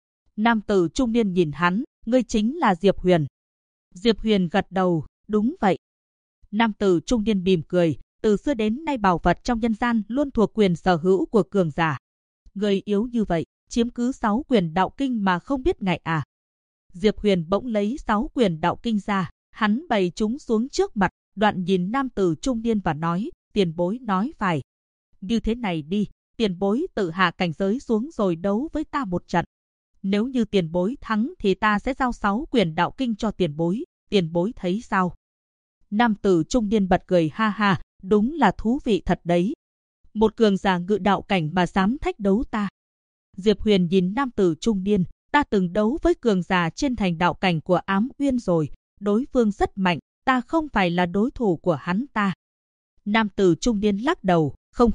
Nam tử trung niên nhìn hắn, ngươi chính là Diệp Huyền. Diệp Huyền gật đầu, đúng vậy. Nam tử trung niên mỉm cười, từ xưa đến nay bảo vật trong nhân gian luôn thuộc quyền sở hữu của cường giả. Người yếu như vậy, chiếm cứ 6 quyền đạo kinh mà không biết ngại à? Diệp Huyền bỗng lấy 6 quyền đạo kinh ra, hắn bày chúng xuống trước mặt, đoạn nhìn nam tử trung niên và nói, tiền bối nói phải. Như thế này đi, tiền bối tự hạ cảnh giới xuống rồi đấu với ta một trận. Nếu như tiền bối thắng thì ta sẽ giao 6 quyển đạo kinh cho tiền bối thấy sao? Nam tử trung niên bật cười ha ha, đúng là thú vị thật đấy. Một cường giả ngự đạo cảnh mà dám thách đấu ta. Diệp Huyền nhìn nam tử trung niên, ta từng đấu với cường giả trên thành đạo cảnh của Ám Uyên rồi, đối phương rất mạnh, ta không phải là đối thủ của hắn ta. Nam tử trung niên lắc đầu,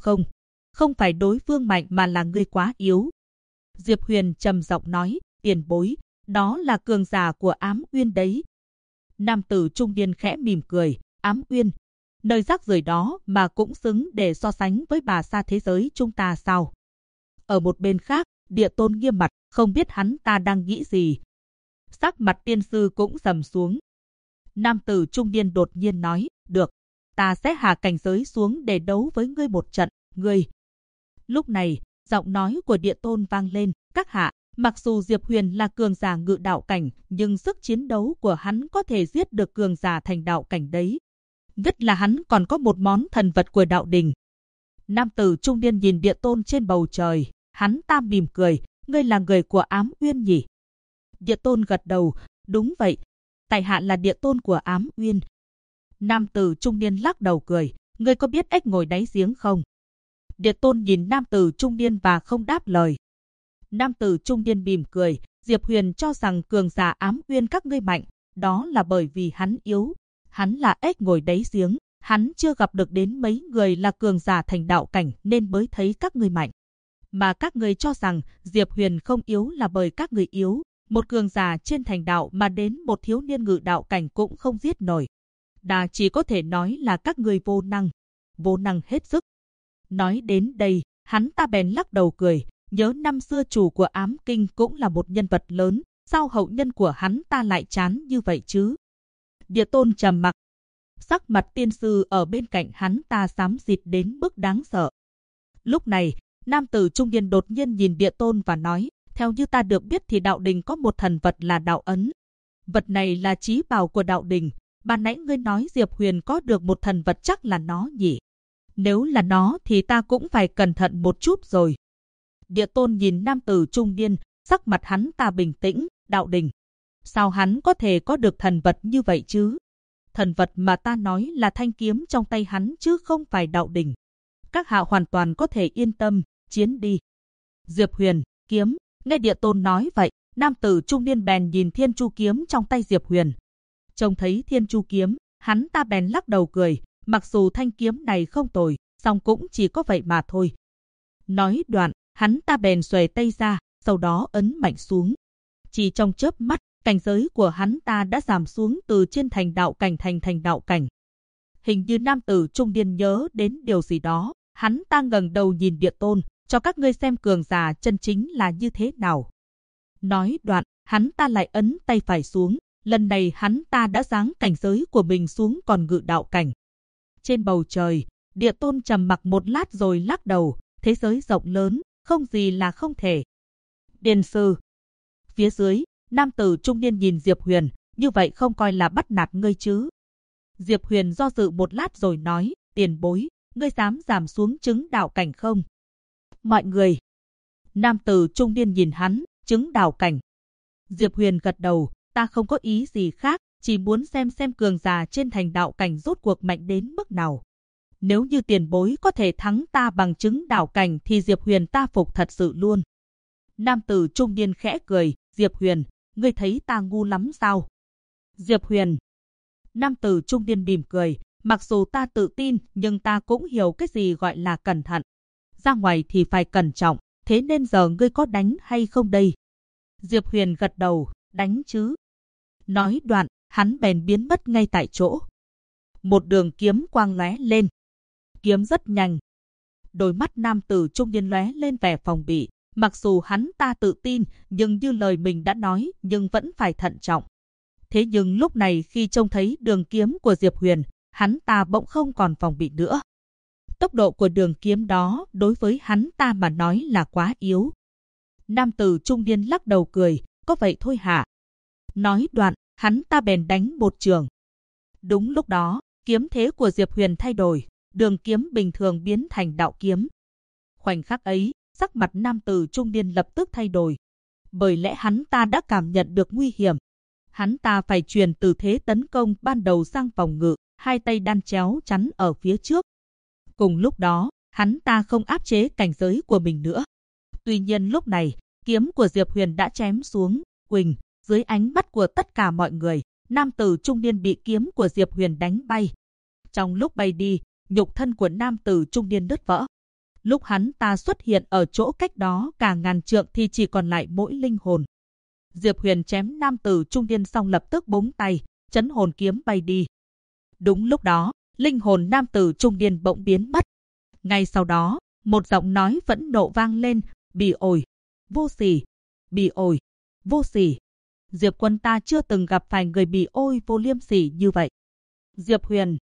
không phải đối phương mạnh mà là ngươi quá yếu. Diệp Huyền trầm giọng nói, tiền bối, đó là cường giả của Ám Uyên đấy. Nam tử trung niên khẽ mỉm cười, Ám Uyên, nơi rác rưởi đó mà cũng xứng để so sánh với bà sa thế giới chúng ta sao? Ở một bên khác, Địa Tôn nghiêm mặt, không biết hắn ta đang nghĩ gì. Sắc mặt tiên sư cũng sầm xuống. Nam tử trung niên đột nhiên nói, được, ta sẽ hạ cảnh giới xuống để đấu với ngươi một trận, ngươi. Lúc này, giọng nói của Địa Tôn vang lên, các hạ, mặc dù Diệp Huyền là cường giả ngự đạo cảnh, nhưng sức chiến đấu của hắn có thể giết được cường giả thành đạo cảnh đấy. Nhất là hắn còn có một món thần vật của đạo đình. Nam tử trung niên nhìn Địa Tôn trên bầu trời, hắn ta mỉm cười, ngươi là người của Ám Uyên nhỉ? Địa Tôn gật đầu, đúng vậy, tại hạ là Địa Tôn của Ám Uyên. Nam tử trung niên lắc đầu cười, ngươi có biết ếch ngồi đáy giếng không? Địa Tôn nhìn nam tử trung niên và không đáp lời. Nam tử trung niên mỉm cười, Diệp Huyền cho rằng cường giả Ám Uyên các ngươi mạnh, đó là bởi vì hắn yếu. Hắn là ếch ngồi đáy giếng, hắn chưa gặp được đến mấy người là cường giả thành đạo cảnh nên mới thấy các ngươi mạnh. Mà các ngươi cho rằng Diệp Huyền không yếu là bởi các ngươi yếu. Một cường giả trên thành đạo mà đến một thiếu niên ngự đạo cảnh cũng không giết nổi. Đà chỉ có thể nói là các ngươi vô năng hết sức. Nói đến đây, hắn ta bèn lắc đầu cười, nhớ năm xưa chủ của Ám Kinh cũng là một nhân vật lớn, sao hậu nhân của hắn ta lại chán như vậy chứ? Địa Tôn trầm mặc, sắc mặt tiên sư ở bên cạnh hắn ta xám xịt đến mức đáng sợ. Lúc này, nam tử trung niên đột nhiên nhìn Địa Tôn và nói, theo như ta được biết thì đạo đình có một thần vật là đạo ấn. Vật này là chí bảo của đạo đình, ban nãy ngươi nói Diệp Huyền có được một thần vật chắc là nó nhỉ? Nếu là nó thì ta cũng phải cẩn thận một chút rồi. Địa Tôn nhìn nam tử trung niên, sắc mặt hắn ta bình tĩnh, đạo đình. Sao hắn có thể có được thần vật như vậy chứ? Thần vật mà ta nói là thanh kiếm trong tay hắn chứ không phải đạo đình. Các hạ hoàn toàn có thể yên tâm, chiến đi. Diệp Huyền, kiếm, nghe Địa Tôn nói vậy, nam tử trung niên bèn nhìn Thiên Chu kiếm trong tay Diệp Huyền. Trông thấy Thiên Chu kiếm, hắn ta bèn lắc đầu cười, mặc dù thanh kiếm này không tồi, song cũng chỉ có vậy mà thôi. Nói đoạn, hắn ta bèn xuề tay ra, sau đó ấn mạnh xuống. Chỉ trong chớp mắt, cảnh giới của hắn ta đã giảm xuống từ trên thành đạo cảnh thành đạo cảnh. Hình như nam tử trung niên nhớ đến điều gì đó, hắn ta ngẩng đầu nhìn Địa Tôn, cho các ngươi xem cường giả chân chính là như thế nào. Nói đoạn, hắn ta lại ấn tay phải xuống, lần này hắn ta đã giáng cảnh giới của mình xuống còn ngự đạo cảnh. Trên bầu trời, Địa Tôn trầm mặc một lát rồi lắc đầu, thế giới rộng lớn, không gì là không thể. Điền sư. Phía dưới, nam tử trung niên nhìn Diệp Huyền, như vậy không coi là bắt nạt ngươi chứ? Diệp Huyền do dự một lát rồi nói, tiền bối, ngươi dám giảm xuống chứng đạo cảnh không? Mọi người. Nam tử trung niên nhìn hắn, chứng đạo cảnh. Diệp Huyền gật đầu, ta không có ý gì khác, chỉ muốn xem cường giả trên thành đạo cảnh rốt cuộc mạnh đến mức nào. Nếu như tiền bối có thể thắng ta bằng chứng đạo cảnh thì Diệp Huyền ta phục thật sự luôn. Nam tử trung niên khẽ cười, Diệp Huyền, ngươi thấy ta ngu lắm sao? Diệp Huyền. Nam tử trung niên mỉm cười, mặc dù ta tự tin nhưng ta cũng hiểu cái gì gọi là cẩn thận. Ra ngoài thì phải cẩn trọng, thế nên giờ ngươi có đánh hay không đây? Diệp Huyền gật đầu, đánh chứ. Nói đoạn, hắn bèn biến mất ngay tại chỗ. Một đường kiếm quang lóe lên. Kiếm rất nhanh. Đôi mắt nam tử trung niên lóe lên vẻ phòng bị. Mặc dù hắn ta tự tin, nhưng như lời mình đã nói, nhưng vẫn phải thận trọng. Thế nhưng lúc này khi trông thấy đường kiếm của Diệp Huyền, hắn ta bỗng không còn phòng bị nữa. Tốc độ của đường kiếm đó đối với hắn ta mà nói là quá yếu. Nam tử trung niên lắc đầu cười, có vậy thôi hả? Nói đoạn, hắn ta bèn đánh một trường. Đúng lúc đó, kiếm thế của Diệp Huyền thay đổi, đường kiếm bình thường biến thành đạo kiếm. Khoảnh khắc ấy, sắc mặt nam tử trung niên lập tức thay đổi. Bởi lẽ hắn ta đã cảm nhận được nguy hiểm. Hắn ta phải chuyển từ thế tấn công ban đầu sang phòng ngự, hai tay đan chéo chắn ở phía trước. Cùng lúc đó, hắn ta không áp chế cảnh giới của mình nữa. Tuy nhiên lúc này, kiếm của Diệp Huyền đã chém xuống, quỳnh, dưới ánh mắt của tất cả mọi người, nam tử trung niên bị kiếm của Diệp Huyền đánh bay. Trong lúc bay đi, nhục thân của nam tử trung niên đứt vỡ. Lúc hắn ta xuất hiện ở chỗ cách đó cả ngàn trượng thì chỉ còn lại mỗi linh hồn. Diệp Huyền chém nam tử trung niên xong lập tức búng tay, chấn hồn kiếm bay đi. Đúng lúc đó, linh hồn nam tử trung niên bỗng biến mất. Ngay sau đó, một giọng nói phẫn nộ vang lên, bỉ ổi, vô sỉ, bỉ ổi, vô sỉ. Diệp Quân ta chưa từng gặp phải người bỉ ôi vô liêm sỉ như vậy. Diệp Huyền.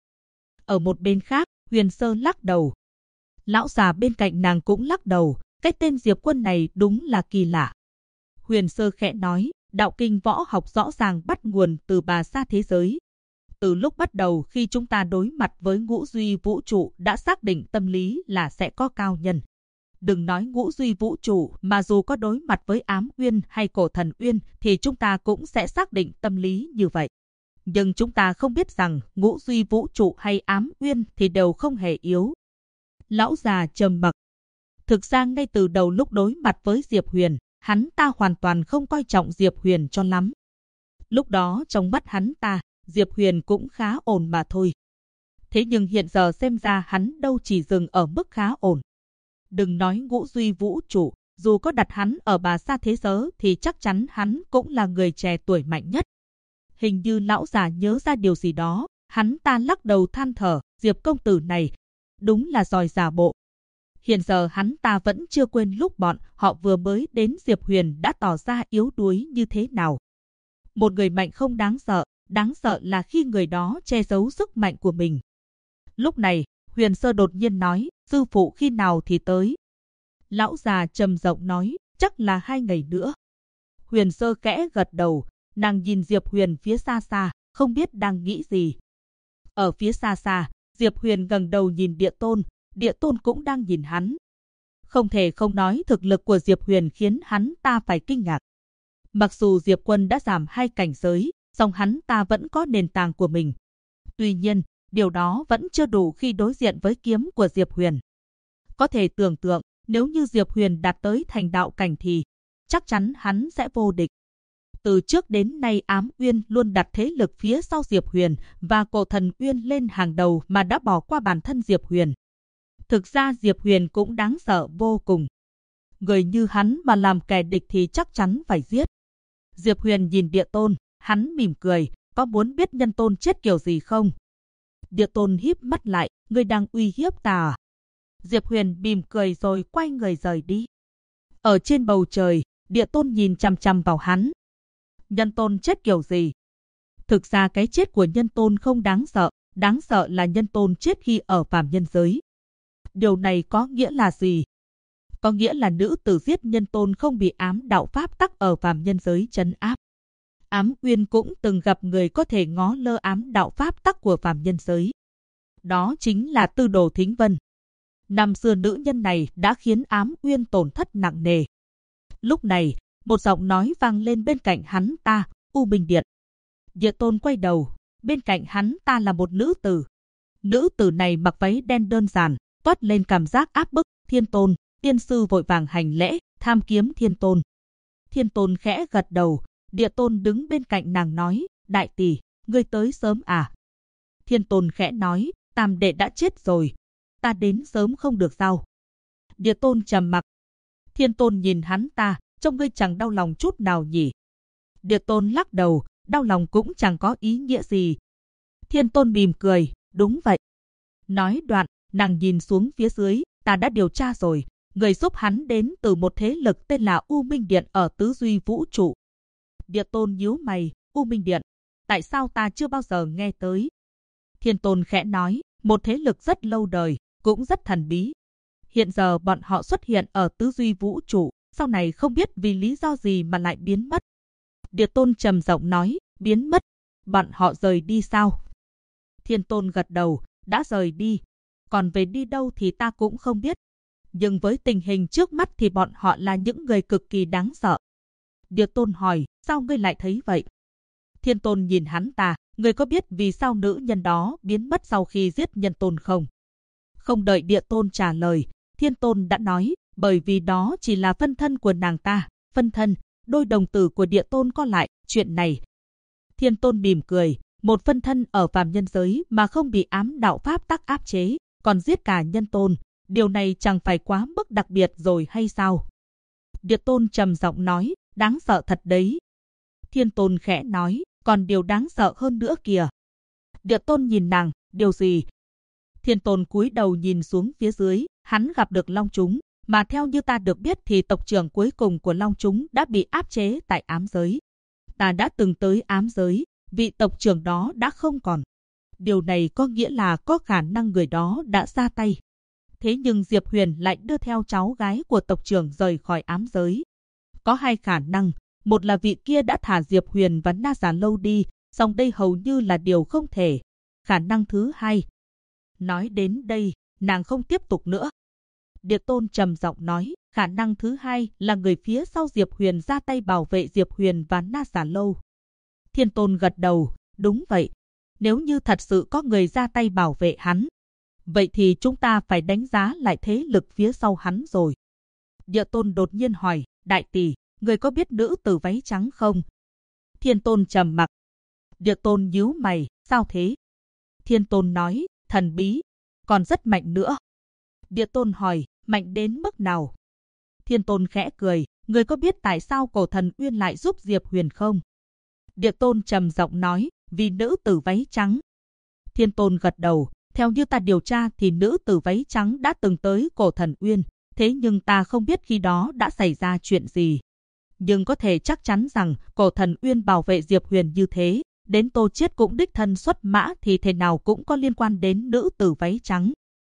Ở một bên khác, Huyền Sơ lắc đầu. Lão già bên cạnh nàng cũng lắc đầu, cái tên Diệp Quân này đúng là kỳ lạ. Huyền Sơ khẽ nói, đạo kinh võ học rõ ràng bắt nguồn từ Bà Sa thế giới. Từ lúc bắt đầu khi chúng ta đối mặt với ngũ duy vũ trụ đã xác định tâm lý là sẽ có cao nhân. Đừng nói ngũ duy vũ trụ, mà dù có đối mặt với ám uyên hay cổ thần uyên thì chúng ta cũng sẽ xác định tâm lý như vậy. Nhưng chúng ta không biết rằng ngũ duy vũ trụ hay ám uyên thì đều không hề yếu. Lão già trầm mặc. Thực ra ngay từ đầu lúc đối mặt với Diệp Huyền, hắn ta hoàn toàn không coi trọng Diệp Huyền cho lắm. Lúc đó trong mắt hắn ta, Diệp Huyền cũng khá ổn mà thôi. Thế nhưng hiện giờ xem ra hắn đâu chỉ dừng ở mức khá ổn. Đừng nói ngũ duy vũ trụ, dù có đặt hắn ở Bà Sa thế giới thì chắc chắn hắn cũng là người trẻ tuổi mạnh nhất. Hình như lão già nhớ ra điều gì đó, hắn ta lắc đầu than thở, Diệp công tử này đúng là giỏi giả bộ. Hiện giờ hắn ta vẫn chưa quên lúc bọn họ vừa mới đến Diệp Huyền đã tỏ ra yếu đuối như thế nào. Một người mạnh không đáng sợ là khi người đó che giấu sức mạnh của mình. Lúc này, Huyền Sơ đột nhiên nói, sư phụ khi nào thì tới. Lão già trầm giọng nói, chắc là 2 ngày nữa. Huyền Sơ khẽ gật đầu, nàng nhìn Diệp Huyền phía xa xa, không biết đang nghĩ gì. Ở phía xa xa, Diệp Huyền ngẩng đầu nhìn Địa Tôn cũng đang nhìn hắn. Không thể không nói thực lực của Diệp Huyền khiến hắn ta phải kinh ngạc. Mặc dù Diệp Quân đã giảm 2 cảnh giới, song hắn ta vẫn có nền tảng của mình. Tuy nhiên, điều đó vẫn chưa đủ khi đối diện với kiếm của Diệp Huyền. Có thể tưởng tượng, nếu như Diệp Huyền đạt tới thành đạo cảnh thì chắc chắn hắn sẽ vô địch. Từ trước đến nay Ám Uyên luôn đặt thế lực phía sau Diệp Huyền và Cổ Thần Uyên lên hàng đầu mà đã bỏ qua bản thân Diệp Huyền. Thực ra Diệp Huyền cũng đáng sợ vô cùng. Người như hắn mà làm kẻ địch thì chắc chắn phải giết. Diệp Huyền nhìn Địa Tôn, hắn mỉm cười, có muốn biết nhân tôn chết kiểu gì không? Địa Tôn híp mắt lại, ngươi đang uy hiếp ta à? Diệp Huyền mỉm cười rồi quay người rời đi. Ở trên bầu trời, Địa Tôn nhìn chằm chằm vào hắn. Nhân tôn chết kiểu gì? Thực ra cái chết của nhân tôn không đáng sợ là nhân tôn chết khi ở phàm nhân giới. Điều này có nghĩa là gì? Có nghĩa là nữ tử giết nhân tôn không bị ám đạo pháp tắc ở phàm nhân giới trấn áp. Ám Uyên cũng từng gặp người có thể ngó lơ ám đạo pháp tắc của phàm nhân giới. Đó chính là Tư Đồ Thính Vân. Năm xưa nữ nhân này đã khiến Ám Uyên tổn thất nặng nề. Lúc này, một giọng nói vang lên bên cạnh hắn ta, U Minh Điện. Địa Tôn quay đầu, bên cạnh hắn ta là một nữ tử. Nữ tử này mặc váy đen đơn giản, toát lên cảm giác áp bức. Thiên Tôn, tiên sư vội vàng hành lễ, tham kiếm Thiên Tôn. Thiên Tôn khẽ gật đầu, Địa Tôn đứng bên cạnh nàng nói, đại tỷ, ngươi tới sớm à? Thiên Tôn khẽ nói, Tam đệ đã chết rồi, ta đến sớm không được sao? Địa Tôn trầm mặc. Thiên Tôn nhìn hắn ta, trông ngươi chẳng đau lòng chút nào nhỉ? Địa Tôn lắc đầu, đau lòng cũng chẳng có ý nghĩa gì. Thiên Tôn mỉm cười, đúng vậy. Nói đoạn, nàng nhìn xuống phía dưới, ta đã điều tra rồi, người giúp hắn đến từ một thế lực tên là U Minh Điện ở tứ duy vũ trụ. Địa Tôn nhíu mày, U Minh Điện, tại sao ta chưa bao giờ nghe tới? Thiên Tôn khẽ nói, một thế lực rất lâu đời, cũng rất thần bí. Hiện giờ bọn họ xuất hiện ở tứ duy vũ trụ, sau này không biết vì lý do gì mà lại biến mất. Địa Tôn trầm giọng nói, biến mất, bọn họ rời đi sao? Thiên Tôn gật đầu, đã rời đi, còn về đi đâu thì ta cũng không biết. Nhưng với tình hình trước mắt thì bọn họ là những người cực kỳ đáng sợ. Địa Tôn hỏi, sao ngươi lại thấy vậy? Thiên Tôn nhìn hắn ta, ngươi có biết vì sao nữ nhân đó biến mất sau khi giết Nhân Tôn không? Không đợi Địa Tôn trả lời, Thiên Tôn đã nói, bởi vì đó chỉ là phân thân của nàng ta. Phân thân, đôi đồng tử của Địa Tôn co lại, chuyện này. Thiên Tôn mỉm cười, một phân thân ở phàm nhân giới mà không bị ám đạo pháp tắc áp chế, còn giết cả Nhân Tôn, điều này chẳng phải quá mức đặc biệt rồi hay sao? Địa Tôn trầm giọng nói, đáng sợ thật đấy. Thiên Tôn khẽ nói, còn điều đáng sợ hơn nữa kìa. Địa Tôn nhìn nàng, điều gì? Thiên Tôn cúi đầu nhìn xuống phía dưới, hắn gặp được Long Chúng, mà theo như ta được biết thì tộc trưởng cuối cùng của Long Chúng đã bị áp chế tại ám giới. Ta đã từng tới ám giới, vị tộc trưởng đó đã không còn. Điều này có nghĩa là có khả năng người đó đã ra tay. Thế nhưng Diệp Huyền lại đưa theo cháu gái của tộc trưởng rời khỏi ám giới. Có hai khả năng, một là vị kia đã thả Diệp Huyền và Na Giả Lâu đi, song đây hầu như là điều không thể. Khả năng thứ hai. Nói đến đây, nàng không tiếp tục nữa. Địa Tôn trầm giọng nói, khả năng thứ hai là người phía sau Diệp Huyền ra tay bảo vệ Diệp Huyền và Na Giả Lâu. Thiên Tôn gật đầu, đúng vậy. Nếu như thật sự có người ra tay bảo vệ hắn, vậy thì chúng ta phải đánh giá lại thế lực phía sau hắn rồi. Địa Tôn đột nhiên hỏi, đại tỷ, người có biết nữ tử váy trắng không? Thiên Tôn trầm mặc. Địa Tôn nhíu mày, sao thế? Thiên Tôn nói, thần bí, còn rất mạnh nữa. Địa Tôn hỏi, mạnh đến mức nào? Thiên Tôn khẽ cười, người có biết tại sao Cổ Thần Uyên lại giúp Diệp Huyền không? Địa Tôn trầm giọng nói, vì nữ tử váy trắng. Thiên Tôn gật đầu, theo như ta điều tra thì nữ tử váy trắng đã từng tới Cổ Thần Uyên, thế nhưng ta không biết khi đó đã xảy ra chuyện gì. Nhưng có thể chắc chắn rằng Cổ Thần Uyên bảo vệ Diệp Huyền như thế, đến Tô Chiết cũng đích thân xuất mã thì thế nào cũng có liên quan đến nữ tử váy trắng.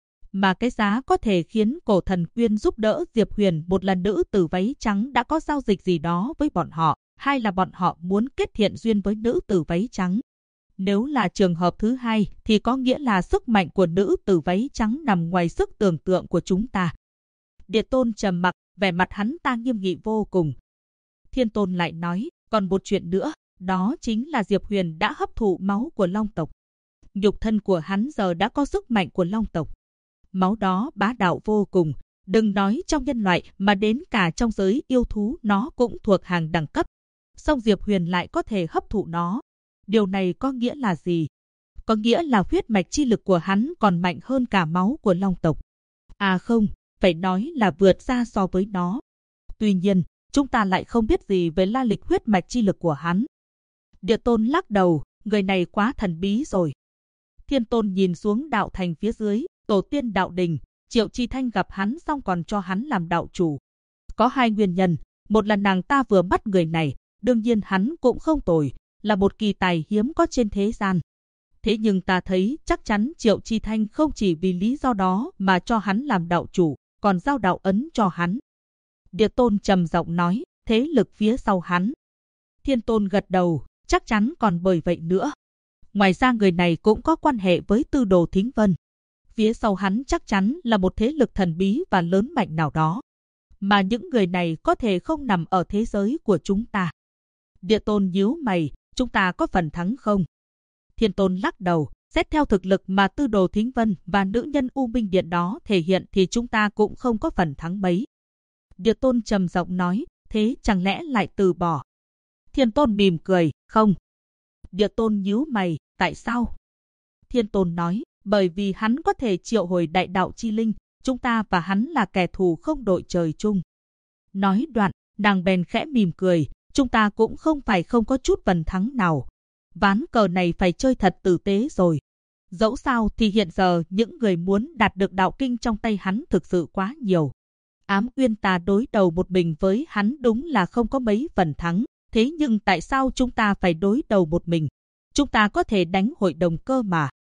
Mà cái giá có thể khiến Cổ Thần Uyên giúp đỡ Diệp Huyền, một là nữ tử váy trắng đã có giao dịch gì đó với bọn họ, hai là bọn họ muốn kết thiện duyên với nữ tử váy trắng. Nếu là trường hợp thứ hai thì có nghĩa là sức mạnh của nữ tử váy trắng nằm ngoài sức tưởng tượng của chúng ta. Địa Tôn trầm mặc, vẻ mặt hắn ta nghiêm nghị vô cùng. Thiên Tôn lại nói, còn một chuyện nữa, đó chính là Diệp Huyền đã hấp thụ máu của Long tộc. Nhục thân của hắn giờ đã có sức mạnh của Long tộc. Máu đó bá đạo vô cùng, đừng nói trong nhân loại mà đến cả trong giới yêu thú nó cũng thuộc hàng đẳng cấp. Song Diệp Huyền lại có thể hấp thụ nó. Điều này có nghĩa là gì? Có nghĩa là huyết mạch chi lực của hắn còn mạnh hơn cả máu của Long tộc. À không, phải nói là vượt xa so với nó. Tuy nhiên, chúng ta lại không biết gì về la lịch huyết mạch chi lực của hắn. Địa Tôn lắc đầu, người này quá thần bí rồi. Thiên Tôn nhìn xuống đạo thành phía dưới, tổ tiên đạo đình, Triệu Chi Thanh gặp hắn xong còn cho hắn làm đạo chủ. Có hai nguyên nhân, một là nàng ta vừa bắt người này, đương nhiên hắn cũng không tồi, là một kỳ tài hiếm có trên thế gian. Thế nhưng ta thấy chắc chắn Triệu Chi Thanh không chỉ vì lý do đó mà cho hắn làm đạo chủ, còn giao đạo ấn cho hắn. Địa Tôn trầm giọng nói, thế lực phía sau hắn. Thiên Tôn gật đầu, chắc chắn còn bởi vậy nữa. Ngoài ra người này cũng có quan hệ với Tư Đồ Thính Vân. Phía sau hắn chắc chắn là một thế lực thần bí và lớn mạnh nào đó. Mà những người này có thể không nằm ở thế giới của chúng ta. Địa Tôn nhíu mày, chúng ta có phần thắng không? Thiên Tôn lắc đầu, xét theo thực lực mà Tư Đồ Thính Vân và nữ nhân U Minh Điện đó thể hiện thì chúng ta cũng không có phần thắng mấy. Địa Tôn trầm giọng nói, thế chẳng lẽ lại từ bỏ? Thiên Tôn mỉm cười, không. Địa Tôn nhíu mày, tại sao? Thiên Tôn nói, bởi vì hắn có thể triệu hồi đại đạo chi linh, chúng ta và hắn là kẻ thù không đội trời chung. Nói đoạn, nàng bèn khẽ mỉm cười, chúng ta cũng không phải không có chút phần thắng nào. Ván cờ này phải chơi thật tử tế rồi. Dẫu sao thì hiện giờ những người muốn đạt được đạo kinh trong tay hắn thực sự quá nhiều. Ám Uyên ta đối đầu một mình với hắn đúng là không có mấy phần thắng. Thế nhưng tại sao chúng ta phải đối đầu một mình? Chúng ta có thể đánh hội đồng cơ mà.